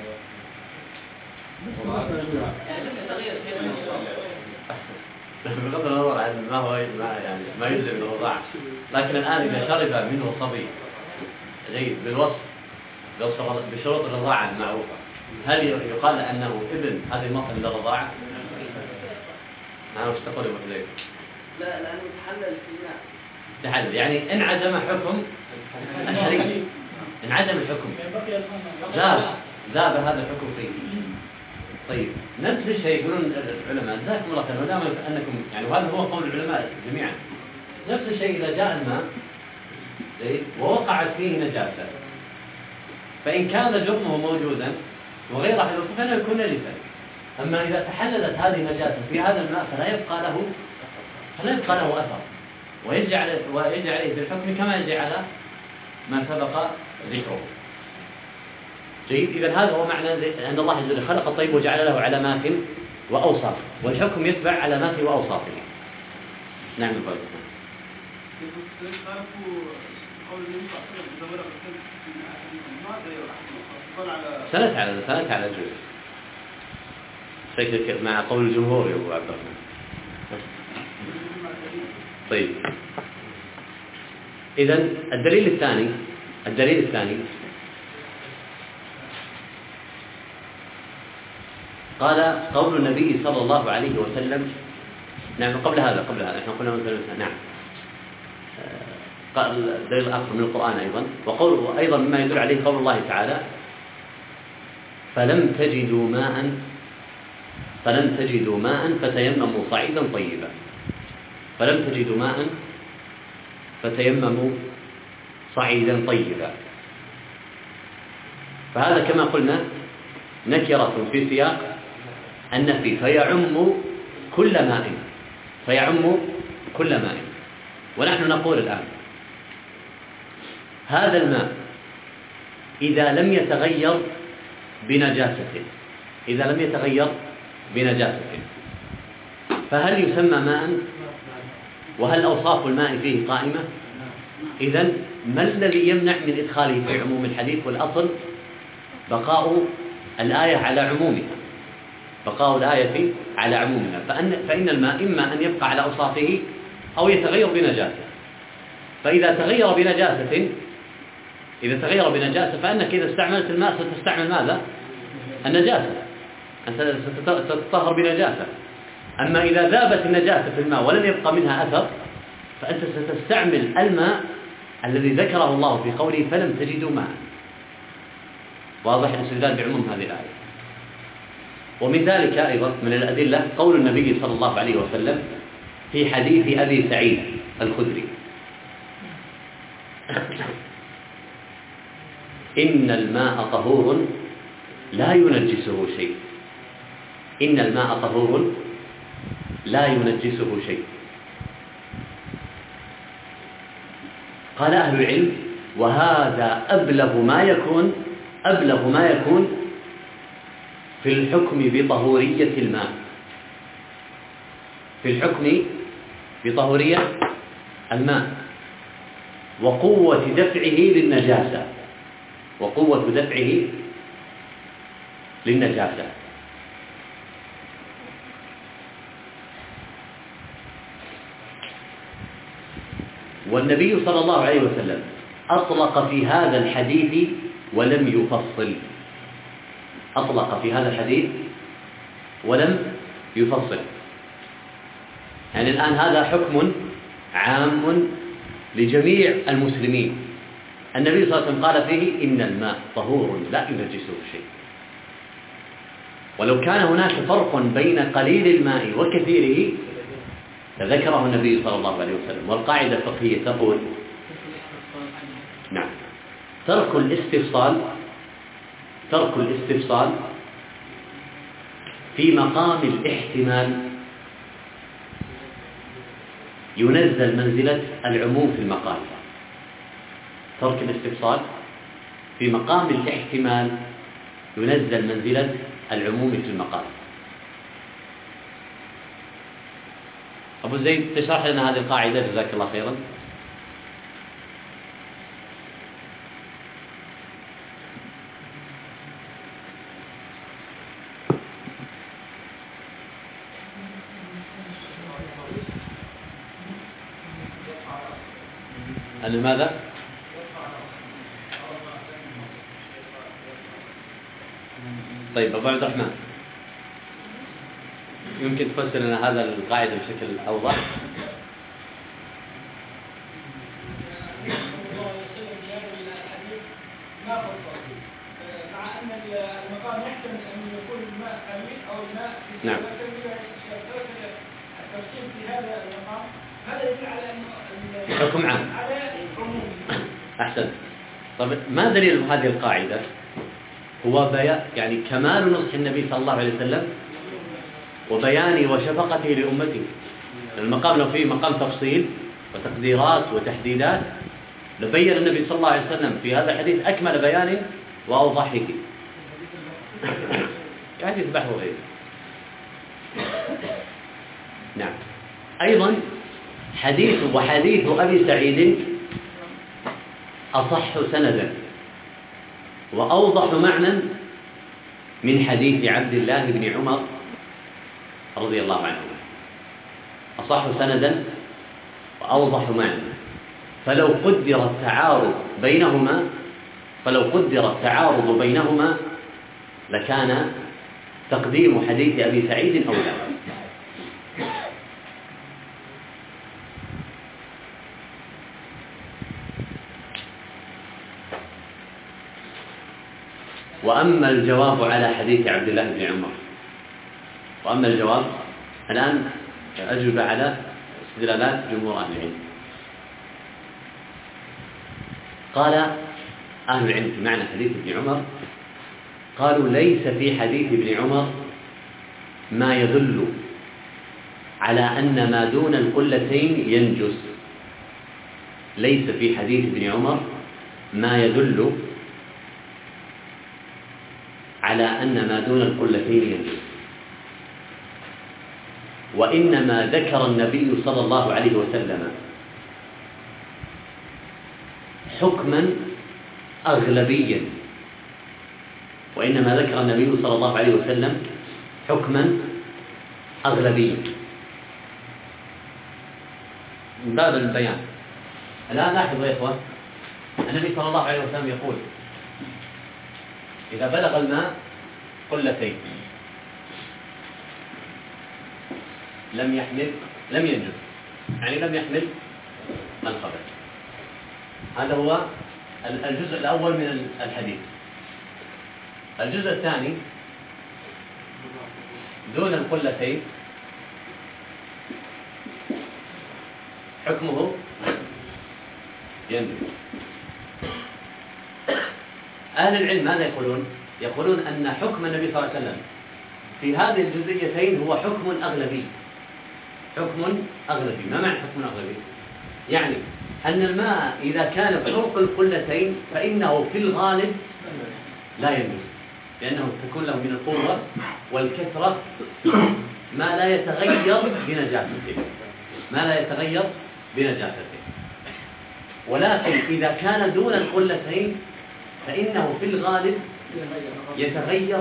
يعني لم يتغير شيء من أوصافه. بغض النظر عن ما هو يعني ما يجزئ من الرضاعة، لكن الآن إذا شرب منه صبي جيد بشروط الرضاعة المعروفة، هل يقال أنه ابن هذه المرأة للرضاعة؟ وش تقول أبو حذيفة؟ لا لأنه تحلل السماء. تحلل يعني انعدم حكم الحريق، انعدم الحكم، ذاب هذا الحكم فيه. طيب نفس الشيء يقولون العلماء جزاكم الله خير، ودام انكم يعني وهذا هو قول العلماء جميعا، نفس الشيء اذا جاء الماء ووقعت فيه نجاسه، فان كان جرمه موجودا وغير حلول فانه يكون نجسا. اما اذا تحللت هذه النجاسه في هذا الماء فلا يبقى له اثر، ويجي عليه بالحكم كما يجي على ما سبق ذكره. جيد. إذا هذا هو معنى أن الله عز وجل خلق الطيب وجعل له علامات وأوصاف، والحكم يتبع علاماته وأوصافه. نعم الفضل. سنت على الجزء شكلك مع قول الجمهور يا أبو عبد الرحمن. طيب إذن الدليل الثاني قال قول النبي صلى الله عليه وسلم. نعم قبل هذا احنا قلنا مثلا نعم قال الدليل الآخر من القرآن أيضا، وقول أيضا مما يدل عليه قول الله تعالى فلم تجدوا ماء فتيمموا صعيدا طيبا. فلم تجدوا ماء فتيمموا صعيدا طيبا. فهذا كما قلنا نكرة في سياق النفي فيعم كل ماء. ونحن نقول الآن هذا الماء إذا لم يتغير بنجاسة فهل يسمى ماء؟ وهل أوصاف الماء فيه قائمة؟ إذن ما الذي يمنع من إدخاله في عموم الحديث؟ والأصل بقاء الآية على عمومها، فإن الماء إما أن يبقى على أوصافه أو يتغير بنجاسة. فإذا تغير بنجاسة فإنك إذا استعملت الماء ستستعمل ماذا؟ النجاسة، أنت ستتطهر بنجاسة. أما إذا ذابت النجاسة في الماء ولم يبقى منها أثر فأنت ستستعمل الماء الذي ذكره الله في قوله فلم تجدوا ماء. واضح الاستدلال بعموم هذه الآية. ومن ذلك أيضا من الأدلة قول النبي صلى الله عليه وسلم في حديث أبي سعيد الخدري إن الماء طهور لا ينجسه شيء. قال أهل العلم وهذا أبلغ ما يكون في الحكم بطهورية الماء، وقوة دفعه للنجاسة. والنبي صلى الله عليه وسلم أطلق في هذا الحديث ولم يفصل. يعني الآن هذا حكم عام لجميع المسلمين. النبي صلى الله عليه وسلم قال فيه إن الماء طهور لا ينجسه شيء. ولو كان هناك فرق بين قليل الماء وكثيره فذكره النبي صلى الله عليه وسلم. والقاعدة الفقهية تقول نعم ترك الاستفصال في مقام الاحتمال ينزل منزلة العموم في المقال. ترك الاستفصال في مقام الاحتمال ينزل منزلة العموم في المقال. أبو زيد تشرح لنا هذه القاعدة جزاك الله خيرا. أن ماذا؟ طيب أبو عبد الرحمن يمكن تفسر لنا هذا القاعدة بشكل أوضح؟ مع أن المقام يحتمل أن يكون الماء قليل أو الماء كثير، نعم. لكن التفصيل في هذا المقام هذا يدل على أنه حكم عام. على عموم. أحسن. طب ما دليل هذه القاعدة؟ هو يعني كمال نصح النبي صلى الله عليه وسلم وبيانه وشفقته لأمته. المقام لو فيه مقام تفصيل وتقديرات وتحديدات لبين النبي صلى الله عليه وسلم في هذا الحديث أكمل بيانه وأوضحه. حديث بحر غيره. نعم. أيضا حديث أبي سعيد أصح سندا وأوضح معنى من حديث عبد الله بن عمر رضي الله عنه. أصح سندا وأوضح معنى. فلو قدر التعارض بينهما لكان تقديم حديث أبي سعيد أولى. وأما الجواب على حديث عبد الله بن عمر، وأما الجواب الآن أجب على استدلالات جمهور أهل العلم. قال أهل العلم في معنى حديث ابن عمر، قالوا ليس في حديث ابن عمر ما يدل على أن ما دون القلتين ينجس. ليس في حديث ابن عمر ما يدل على أن ما دون القلتين ينجس، وإنما ذكر النبي صلى الله عليه وسلم حكما أغلبيا، وإنما ذكر النبي صلى الله عليه وسلم حكما أغلبيا من باب البيان. الآن لاحظوا يا إخوان، النبي صلى الله عليه وسلم يقول إذا بلغ الماء قلتين لم ينجس، يعني لم يحمل الخبث. هذا هو الجزء الأول من الحديث. الجزء الثاني دون القلتين حكمه ينجس. أهل العلم ماذا يقولون؟ يقولون أن حكم النبي صلى الله عليه وسلم في هذه الجزئيتين هو حكم أغلبي. حكم أغلبي. ما معنى حكم أغلبي؟ يعني أن الماء إذا كان فوق القلتين فإنه في الغالب لا ينجس، لأنه تكون له من القوة والكثرة ما لا يتغير بنجاسته. ولكن إذا كان دون القلتين فإنه في الغالب يتغير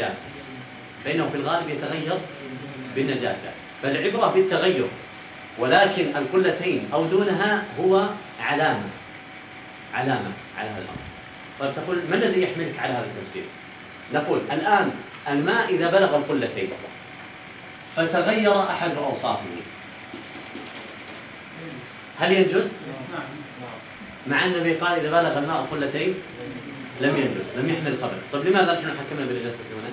بالنجاسة. فالعبرة بالتغير، ولكن القلتين أو دونها هو علامة على هذا الأمر. طيب تقول ما الذي يحملك على هذا التفسير؟ نقول الآن الماء إذا بلغ القلتين فتغير أحد أوصافه هل ينجس؟ مع أن النبي قال إذا بلغ الماء القلتين لم ينجس، لم يحمل الخبث. طيب لماذا نحن حكمنا بالنجاسة هنا؟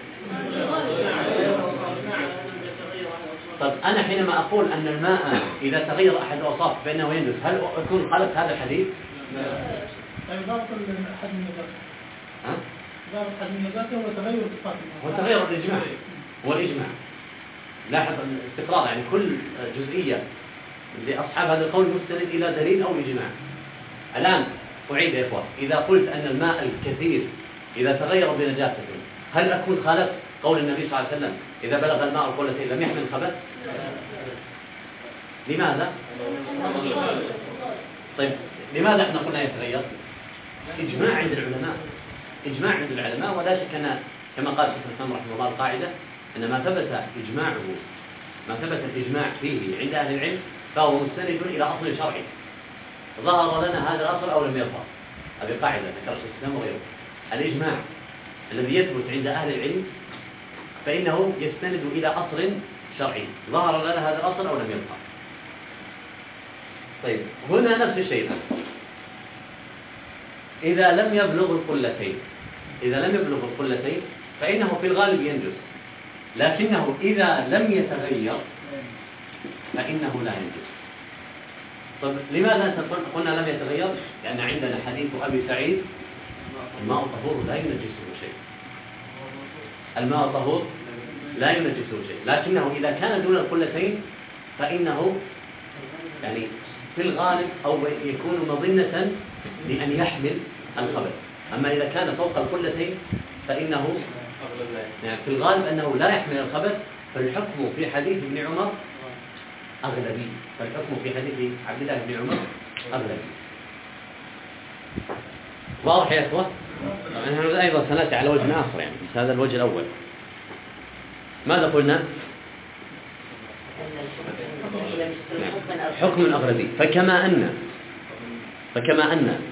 طيب أنا حينما أقول أن الماء إذا تغير أحد أوصافه فإنه ينجس، هل أكون خالف هذا الحديث؟ طيب ضابط حجم النجاسة. ضابط حجم النجاسة هو تغير صفات الماء. هو تغير والإجماع. لاحظ الاستقرار، يعني كل جزئية لأصحاب هذا القول مستند إلى دليل أو إجماع. الآن أعيد يا إخوان، إذا قلت أن الماء الكثير إذا تغير بنجاسة هل أكون خالفت قول النبي صلى الله عليه وسلم إذا بلغ الماء القلتين لم يحمل خبث؟ لماذا؟ طيب لماذا احنا قلنا يتغير؟ إجماع عند العلماء، إجماع عند العلماء، ولا شك أن كما قال شيخ الإسلام رحمه الله القاعدة أن ما ثبت الإجماع فيه عند أهل العلم فهو مستند إلى أصل شرعي، ظهر لنا هذا الأصل أو لم يظهر. هذه قاعدة ذكر شيخ الإسلام وغيره. الإجماع الذي يثبت عند أهل العلم فإنه يستند إلى أصل شرعي، ظهر لنا هذا الأصل أو لم يظهر. طيب هنا نفس الشيء، إذا لم يبلغ القلتين فإنه في الغالب ينجس، لكنه إذا لم يتغير فإنه لا ينجس. طيب لماذا قلنا لم يتغير؟ لأن عندنا حديث أبي سعيد الماء طهور لا ينجسه شيء، الماء طهور لا ينجسه شيء، لكنه إذا كان دون القلتين فإنه يعني في الغالب أو يكون مظنة لأن يحمل الخبث. أما إذا كان فوق القلتين فإنه يعني في الغالب أنه لا يحمل الخبث، فالحكم في حديث ابن عمر أغلبي، فالحكم في حديث عبد الله بن عمر أغلبي. واضح يا أخوة؟ نحن أيضا سنأتي على وجه آخر، يعني بس هذا الوجه الأول. ماذا قلنا؟ حكم أغلبي. فكما أن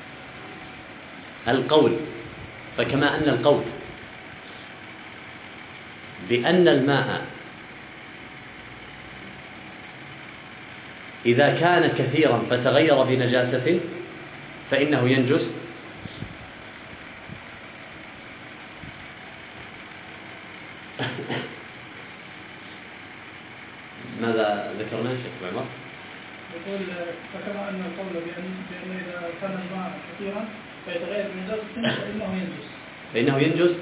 القول بأن الماء إذا كان كثيرا فتغير بنجاسة فإنه ينجس، ماذا ذكرنا شيخ عمر؟ يقول فكما أن القول بأن إذا كان الماء كثيرا فيتغير بنجاسة فإنه ينجس.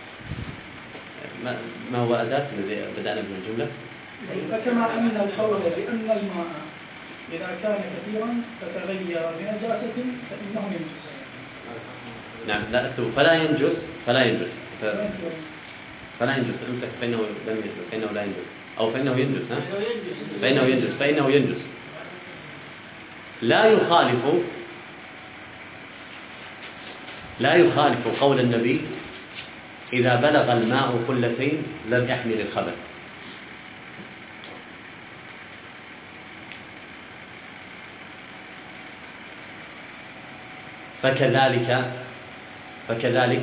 ما هو أداة الذي بدأنا من الجملة؟ فكما أن القول بأن الماء إذا كان كثيرا فتغير بنجاسة فإنه ينجس. نعم، لا أكتب فلا ينجس أمسك فإنه لم ينجس، فإنه لا ينجس، أو فإنه ينجس، فإنه ينجس. لا يخالف قول النبي إذا بلغ الماء قلتين لم يحمل الخبث. فكذلك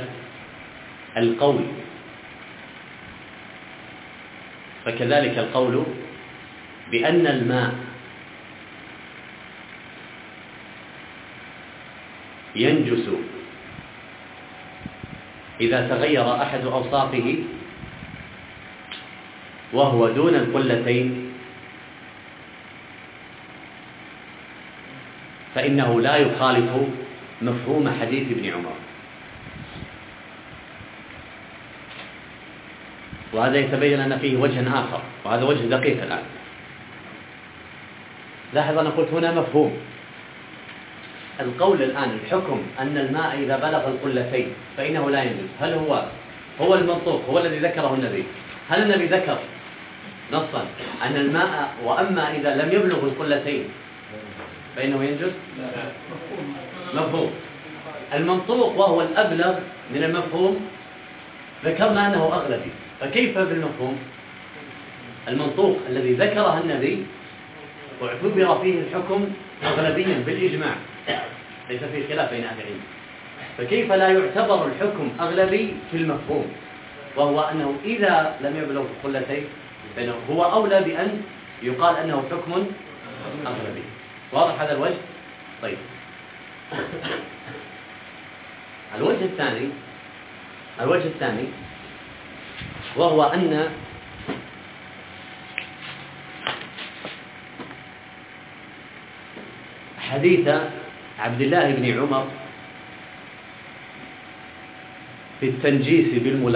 القول بأن الماء ينجس إذا تغير أحد أوصافه وهو دون القلتين فإنه لا يخالف مفهوم حديث ابن عمر. وهذا يتبين لنا فيه وجه آخر، وهذا وجه دقيق الآن. لاحظ أنا قلت هنا مفهوم القول الآن، الحكم أن الماء إذا بلغ القلتين فإنه لا ينجس، هل هو المنطوق هو الذي ذكره النبي؟ هل النبي ذكر نصا أن الماء وأما إذا لم يبلغ القلتين فإنه ينجس؟ مفهوم المنطوق وهو الأبلغ من المفهوم ذكرنا أنه أغلبي، فكيف بالمفهوم؟ المنطوق الذي ذكره النبي واعتبر فيه الحكم أغلبيا بالإجماع، ليس فيه خلاف بين أهل العلم، فكيف لا يعتبر الحكم أغلبي في المفهوم وهو أنه إذا لم يبلغ القلتين فإنه هو أولى بأن يقال أنه حكم أغلبي. واضح هذا الوجه؟ طيب الوجه الثاني وهو أن حديث عبد الله بن عمر في التنجيس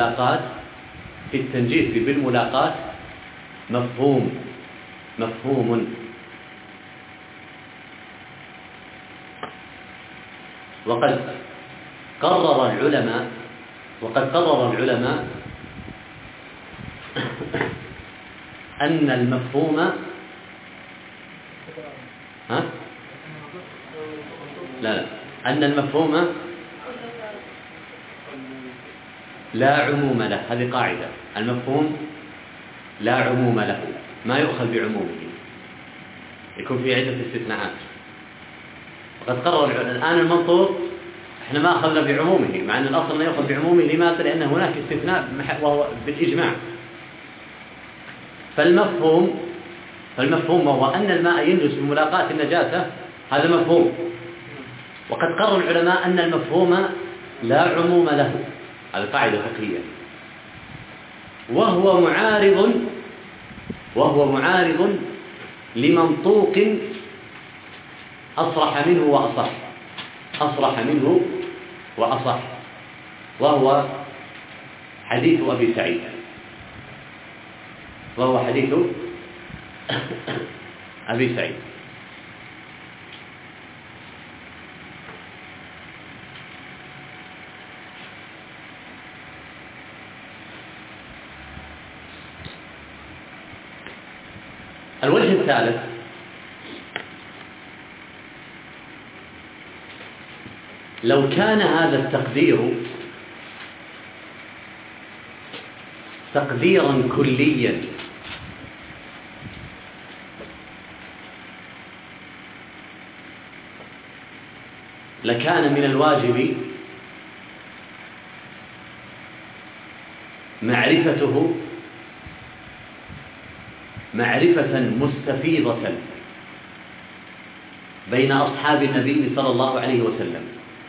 بالملاقات مفهوم وقد قرر العلماء أن المفهوم أن المفهوم لا عموم له. هذه قاعدة، المفهوم لا عموم له، ما يؤخذ بعمومه، يكون في عدة استثناءات. وقد قرر الآن المنطوق احنا ما أخذنا بعمومه، مع أن الأصل لا يؤخذ بعمومه. لماذا؟ لأن هناك استثناء وهو بالإجماع. فالمفهوم هو أن الماء ينجس بملاقاة النجاسة، هذا مفهوم. وقد قرر العلماء أن المفهوم لا عموم له، هذه قاعدة فقهية. وهو معارض لمنطوق أصرح منه وأصح، وهو حديث أبي سعيد، أبي سعيد. الوجه الثالث لو كان هذا التقدير تقديرا كليا لكان من الواجب معرفته معرفة مستفيضة بين أصحاب النبي صلى الله عليه وسلم،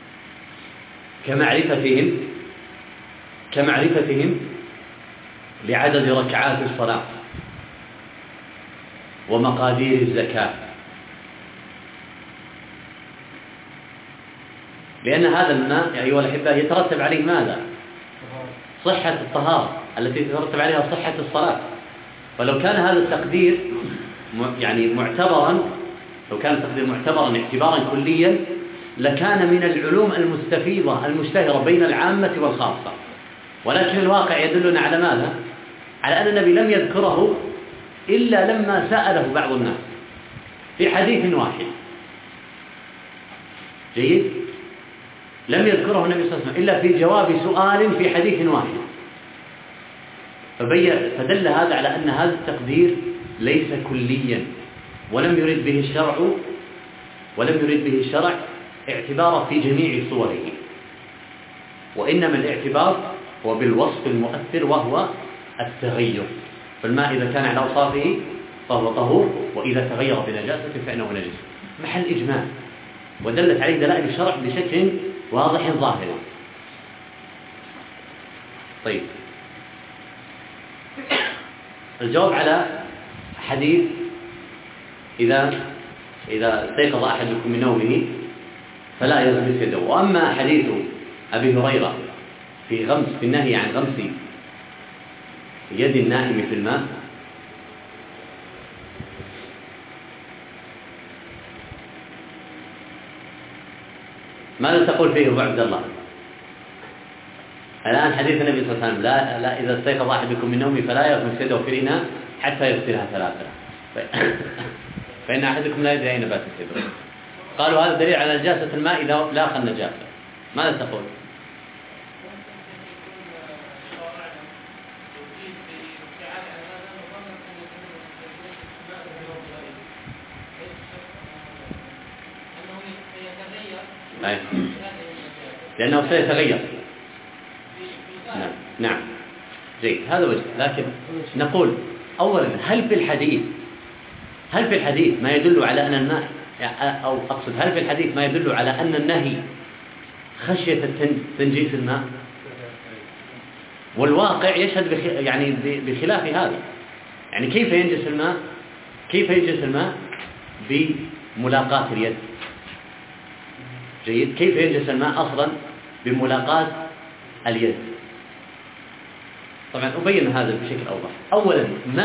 كمعرفتهم لعدد ركعات الصلاة ومقادير الزكاة، لأن هذا الماء يا أيها الأحبة يترتب عليه ماذا؟ صحة الطهارة التي تترتب عليها صحة الصلاة. فلو كان هذا التقدير معتبرا، لو كان التقدير معتبرا اعتبارا كليا لكان من العلوم المستفيضة المشتهرة بين العامة والخاصة. ولكن الواقع يدلنا على ماذا؟ على أن النبي لم يذكره إلا لما سأله بعض الناس في حديث واحد. جيد؟ لم يذكره النبي صلى الله عليه وسلم إلا في جواب سؤال في حديث واحد. فدل هذا على أن هذا التقدير ليس كليا، ولم يرد به الشرع اعتباره في جميع صوره، وإنما الاعتبار هو بالوصف المؤثر وهو التغير. فالماء إذا كان على أوصافه فهو طهور، وإذا تغير بنجاسة فإنه نجس، محل إجماع، ودلت عليه دلائل الشرع بشكل واضح ظاهر. طيب، الجواب على حديث إذا استيقظ أحدكم من نومه فلا يغمس يده. وأما حديث أبي هريرة في النهي عن غمس يد النائم في الماء، ماذا تقول فيه أبو عبد الله؟ الآن حديث النبي صلى الله عليه وسلم لا إذا استيقظ أحدكم من نومه فلا يغمس يده في الإناء حتى يغسلها ثلاثة، فإن أحدكم لا يدري أين بات يده. قالوا هذا دليل على نجاسة الماء إذا لاقى النجاسة. ماذا تقول؟ لأنه سيتغير. نعم، جيد، هذا وجه. لكن نقول أولا، هل في الحديث ما يدل على أن الماء، أو أقصد هل في الحديث ما يدل على أن النهي خشية تنجيس الماء؟ والواقع يشهد بخلاف هذا. يعني كيف ينجس الماء بملاقاة اليد؟ جيد، كيف ينجس الماء أصلا بملاقاة اليد؟ طبعا أبين هذا بشكل أوضح. أولا،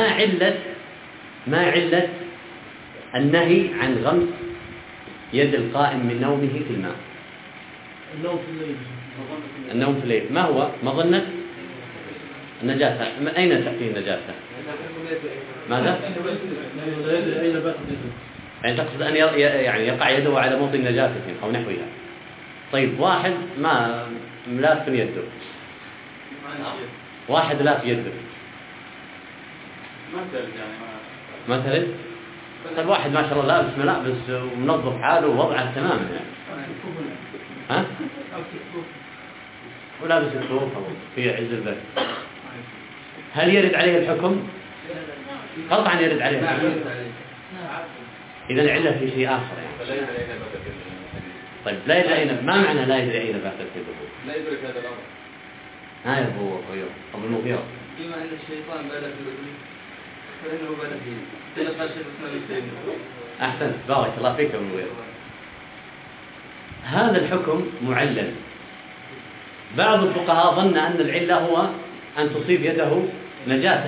ما علة النهي عن غمس يد القائم من نومه في الماء؟ النوم في الليل ما هو مظنة النجاسة؟ أين تأتي النجاسة؟ ماذا؟ يعني تقصد أن يعني يقع يده على موطن نجاسة أو نحوها. طيب واحد ما لاف يده، واحد لاف يده ما تلد. طيب واحد ما شاء الله لابس ملابس ومنظف حاله ووضعه تماما يعني ها؟ ولابس الكوف في عز البرد، هل يرد عليه الحكم؟ قطعا يرد عليه الحكم. إذا العلة في شيء آخر يعني. طيب لا يدري أين، ما معنى لا يدري أين باتت يده؟ لا يدرك هذا الأمر. ها يا أبو المغيرة. بما أن الشيطان بال في الأذن فإنه بال فيه. تلقى شيخ الإسلام. أحسنت، بارك الله فيك يا أبو المغيرة. هذا الحكم معلل. بعض الفقهاء ظن أن العلة هو أن تصيب يده نجاسة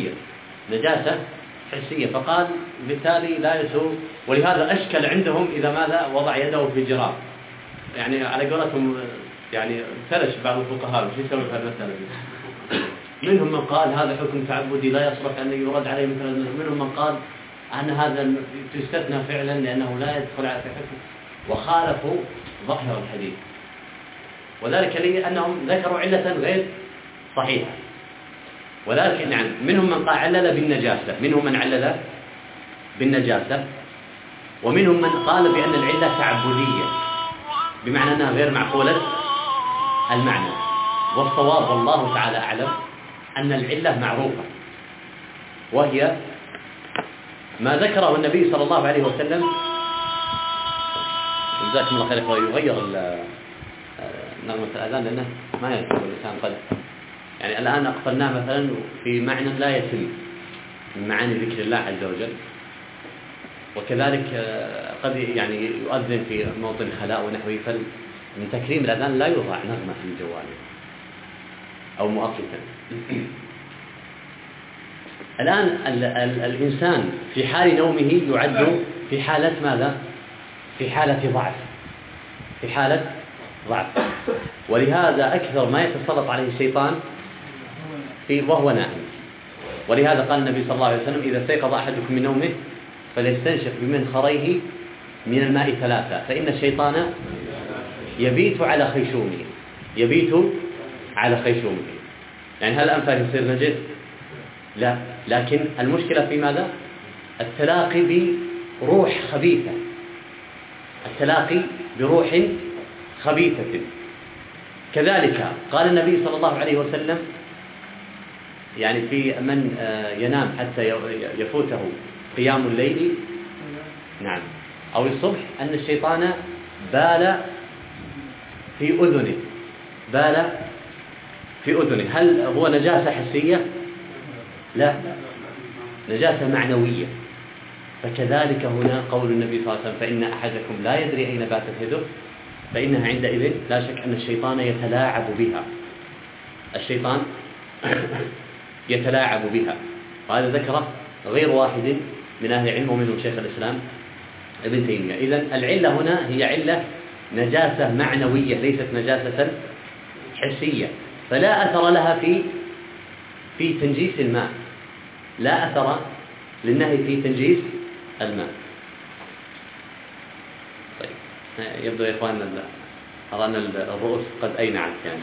حسية، فقال بالتالي لا يسوء، ولهذا أشكل عندهم إذا ماذا وضع يده في جراب، يعني على قولتهم يعني ثلج بعض الفقهاء وش يسوي في المسألة دي. منهم من قال هذا حكم تعبدي لا يصلح أن يرد عليه مثلا، منهم من قال أن هذا تستثنى فعلا لأنه لا يدخل على حكم، وخالفوا ظاهر الحديث، وذلك لأنهم ذكروا علة غير صحيحة. ولكن نعم منهم من علل بالنجاسة، منهم من علل بالنجاسة، ومنهم من قال بأن العلة تعبدية بمعنى أنها غير معقولة المعنى. والصواب والله تعالى أعلم أن العلة معروفة، وهي ما ذكره النبي صلى الله عليه وسلم. جزاكم الله خير. يغير نغمة الأذان لأنه ما يكتب الإنسان قد يعني الآن أقفلناه مثلا في معنى لا يتم من معاني ذكر الله عز وجل، وكذلك قد يعني يؤذن في موطن خلاء ونحوه، فمن تكريم الأذان لا يوضع نغمة في الجوال أو مؤقتا. الآن الإنسان في حال نومه يعد في حالة ماذا؟ في حالة ضعف، ولهذا أكثر ما يتسلط عليه الشيطان وهو نائم. ولهذا قال النبي صلى الله عليه وسلم إذا استيقظ أحدكم من نومه فليستنشق بمنخريه من الماء 3، فإن الشيطان يبيت على خيشومه. يعني هل أنفه يصير نجس؟ لا، لكن المشكلة في ماذا؟ التلاقي بروح خبيثة. كذلك قال النبي صلى الله عليه وسلم يعني في من ينام حتى يفوته قيام الليل نعم أو الصبح أن الشيطان بال في أذنه. هل هو نجاسة حسية؟ لا، نجاسة معنوية. فكذلك هنا قول النبي صلى الله عليه وسلم فإن أحدكم لا يدري أين باتت يده، فإنها عندئذ لا شك أن الشيطان يتلاعب بها. وهذا ذكره غير واحد من أهل العلم ومنهم شيخ الإسلام ابن تيمية. إذن العلة هنا هي علة نجاسة معنوية ليست نجاسة حسية، فلا أثر لها في تنجيس الماء، لا أثر للنهي في تنجيس الماء. طيب يبدو يا إخواننا أرانا الرؤوس قد أينعت يعني.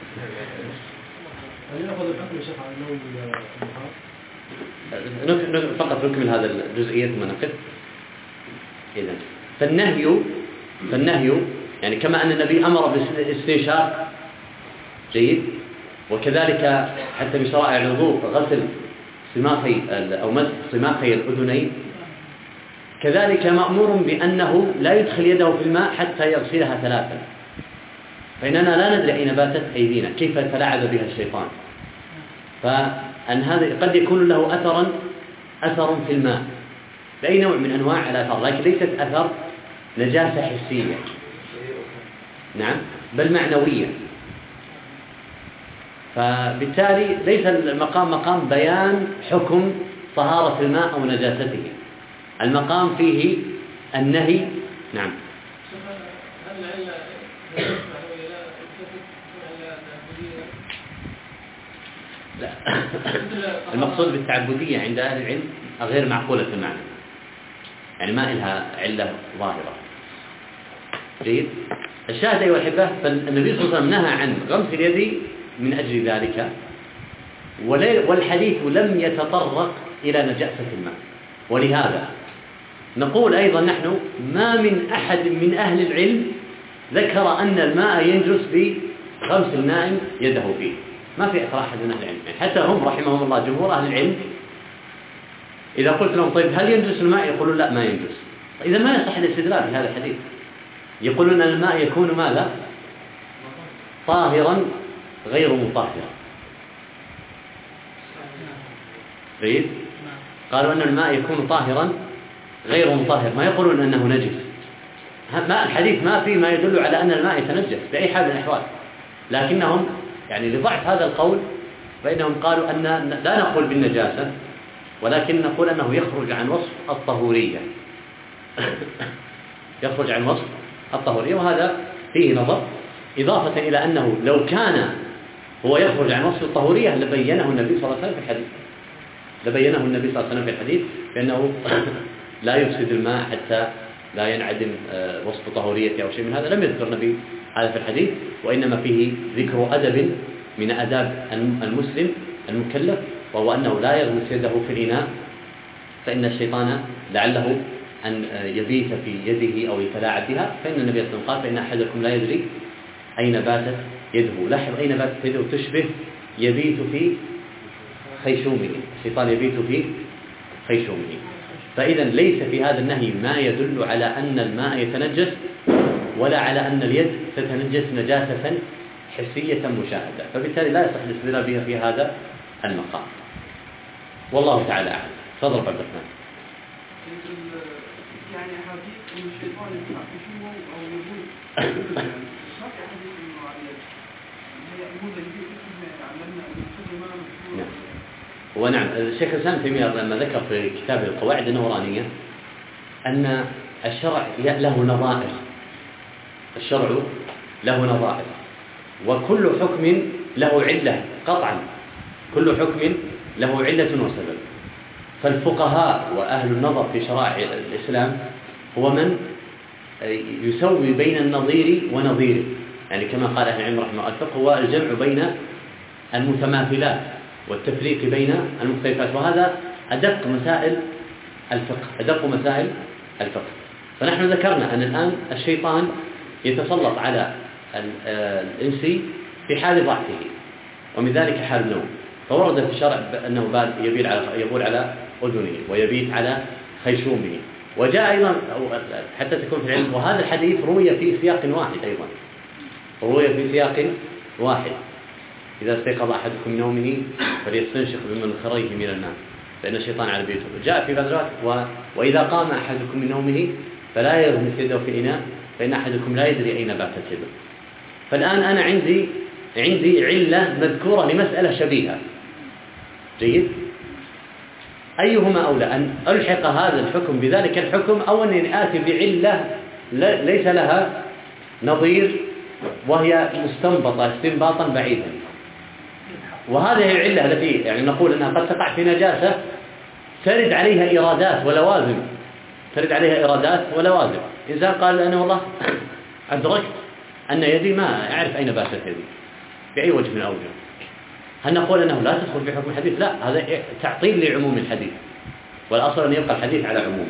هل نأخذ الحكم يا شيخ على النوم بالنهار؟ فقط نكمل هذا الجزئية ثم نقف. إذن فالنهي يعني كما أن النبي أمر بالاستنشاق جيد، وكذلك حتى بشرائع الوضوء غسل صماخي أو مسح صماخي الأذنين، كذلك مأمور بأنه لا يدخل يده في الماء حتى يغسلها 3، فإننا لا ندري أين باتت أيدينا، كيف تلاعب بها الشيطان. فأن هذا قد يكون له أثر في الماء بأي نوع من أنواع الأثر، لكن ليست أثر نجاسة حسية نعم بل معنوية. فبالتالي ليس المقام مقام بيان حكم طهارة الماء أو نجاسته، المقام فيه النهي. نعم. هل العلة لا المقصود بالتعبدية عند أهل العلم غير معقولة المعنى، يعني ما إلها علة ظاهرة. جيد. الشاهد أيها الأحبة، فالنبي صلى الله عليه وسلم نهى عن غمس اليد من أجل ذلك، والحديث لم يتطرق إلى نجاسة الماء. ولهذا نقول أيضا نحن ما من أحد من أهل العلم ذكر أن الماء ينجس بغمس النائم يده فيه، ما في أثر أحد من أهل العلم، يعني حتى هم رحمهم الله جمهور أهل العلم إذا قلت لهم طيب هل ينجس الماء؟ يقولون لا ما ينجس. إذا ما يصح الاستدلال بهذا الحديث. يقولون أن الماء يكون ماذا؟ طاهرا غير مطهرا. جيد. قالوا أن الماء يكون طاهرا غير مطهر، ما يقولون أنه نجس. الحديث ما فيه ما يدل على أن الماء يتنجس بأي حال من الأحوال، لكنهم يعني لضعف هذا القول فإنهم قالوا أن لا نقول بالنجاسة، ولكن نقول أنه يخرج عن وصف الطهورية. يخرج عن وصف الطهورية، وهذا فيه نظر، إضافة إلى أنه لو كان هو يخرج عن وصف الطهورية لبينه النبي صلى الله عليه وسلم في الحديث، لبينه النبي صلى الله عليه وسلم في الحديث بأنه لا يفسد الماء حتى لا ينعدم وصف طهوريته أو شيء من هذا. لم يذكر النبي هذا في الحديث، وإنما فيه ذكر أدب من آداب المسلم المكلف، وهو أنه لا يغمس يده في الإناء، فإن الشيطان لعله أن يبيت في يده أو يتلاعب بها، فإن النبي صلى الله عليه وسلم قال فإن أحدكم لا يدري أين باتت يده. لاحظ أين باتت يده، تشبه يبيت في خيشومه، الشيطان يبيت في خيشومه. فإذا ليس في هذا النهي ما يدل على أن الماء يتنجس، ولا على أن اليد تتنجس نجاسة حسية مشاهدة، فبالتالي لا يصح الاستدلال بها في هذا المقام. والله تعالى أعلم. تفضل عبد الرحمن. يعني حديث ان الشيطان يدفع خشومه او يبول ما في حديث انه على اليد، هي يقول اليد علمنا ان كل ما مشهور. ونعم الشيخ الإسلام ابن تيمية لما ذكر في كتابه القواعد النورانية أن الشرع له نظائر، الشرع له نظائر، وكل حكم له علة قطعا، كل حكم له علة وسبب. فالفقهاء وأهل النظر في شرائع الإسلام هو من يسوي بين النظير ونظيره، يعني كما قال أهل العلم رحمه الله الفقه هو الجمع بين المتماثلات والتفريق بين المختلفات، وهذا أدق مسائل الفقه، أدق مسائل الفقه. فنحن ذكرنا أن الآن الشيطان يتسلط على الإنسي في حال ضعفه، ومن ذلك حال النوم، فورد في الشرع أنه يبول على أذنه ويبيت على خيشومه، وجاء أيضا حتى تكون في العلم، وهذا الحديث روي في سياق واحد أيضا، روي في سياق واحد: إذا استيقظ أحدكم من نومه فليستنشق بمنخريه من الماء فإن الشيطان على بيته. جاء في بعض وإذا قام أحدكم من نومه فلا يغمس يده في الإناء فإن أحدكم لا يدري أين باتت يده. فالآن أنا عندي علة مذكورة لمسألة شبيهة. جيد؟ أيهما أولى، أن ألحق هذا الحكم بذلك الحكم، أو أني آتي بعلة ليس لها نظير وهي مستنبطة استنباطا بعيدا؟ وهذه العلة التي يعني نقول أنها قد تقع في نجاسة ترد عليها إرادات ولوازم، ترد عليها إرادات ولوازم. إنسان قال أنا والله أدركت أن يدي ما أعرف أين باتت يدي بأي وجه من الأوجه، هل نقول أنه لا تدخل في حكم الحديث؟ لا، هذا تعطيل لعموم الحديث، والأصل أن يبقى الحديث على عمومه.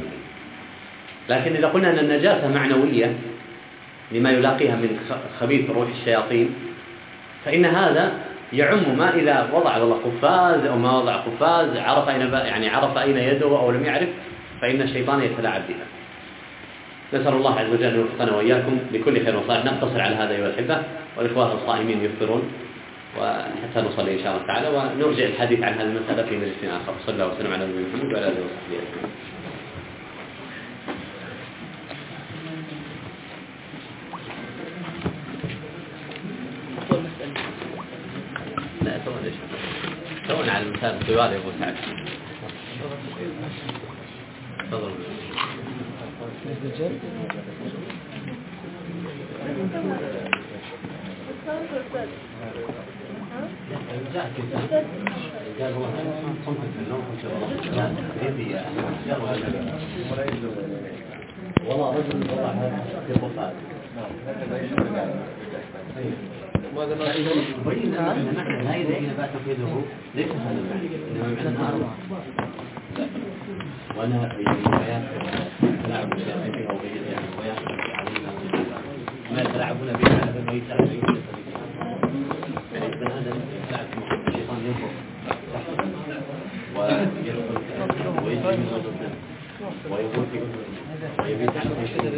لكن إذا قلنا أن النجاسة معنوية لما يلاقيها من خبيث روح الشياطين، فإن هذا يعم ما إذا وضع والله قفاز أو ما وضع قفاز، عرف أين يده أو لم يعرف، فإن الشيطان يتلاعب بها. نسأل الله عز وجل أن يوفقنا وإياكم لكل خير وصالح. نقتصر على هذا أيها الأحبة، والإخوة الصائمين يفطرون، وحتى نصلي إن شاء الله تعالى، ونرجع الحديث عن هذه المسألة في مجلس آخر. صلى الله وسلم على نبينا محمد وعلى آله وصحبه أجمعين. لا تونا على المثال الطوال يا أبو سعد. تفضل. قال هو صنف النوم والله رجل وضع في البخاري. بين أن معنى الهائدة حين بات كيده ليس هذا المعنى، إنما معنى أربعة. وأنا في روايات تلاعب الشيخين أو غير روايات ما يتلاعبون به على ما يتلاعب به. يعني ابن آدم يتلاعب الشيطان ينفخ ويدخل ويجري من وسط الدم ويقول في ويبيت على شجرة.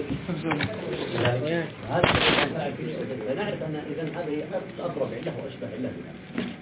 هذا نعرف أن إذا هذه أقرب له وأشبه له.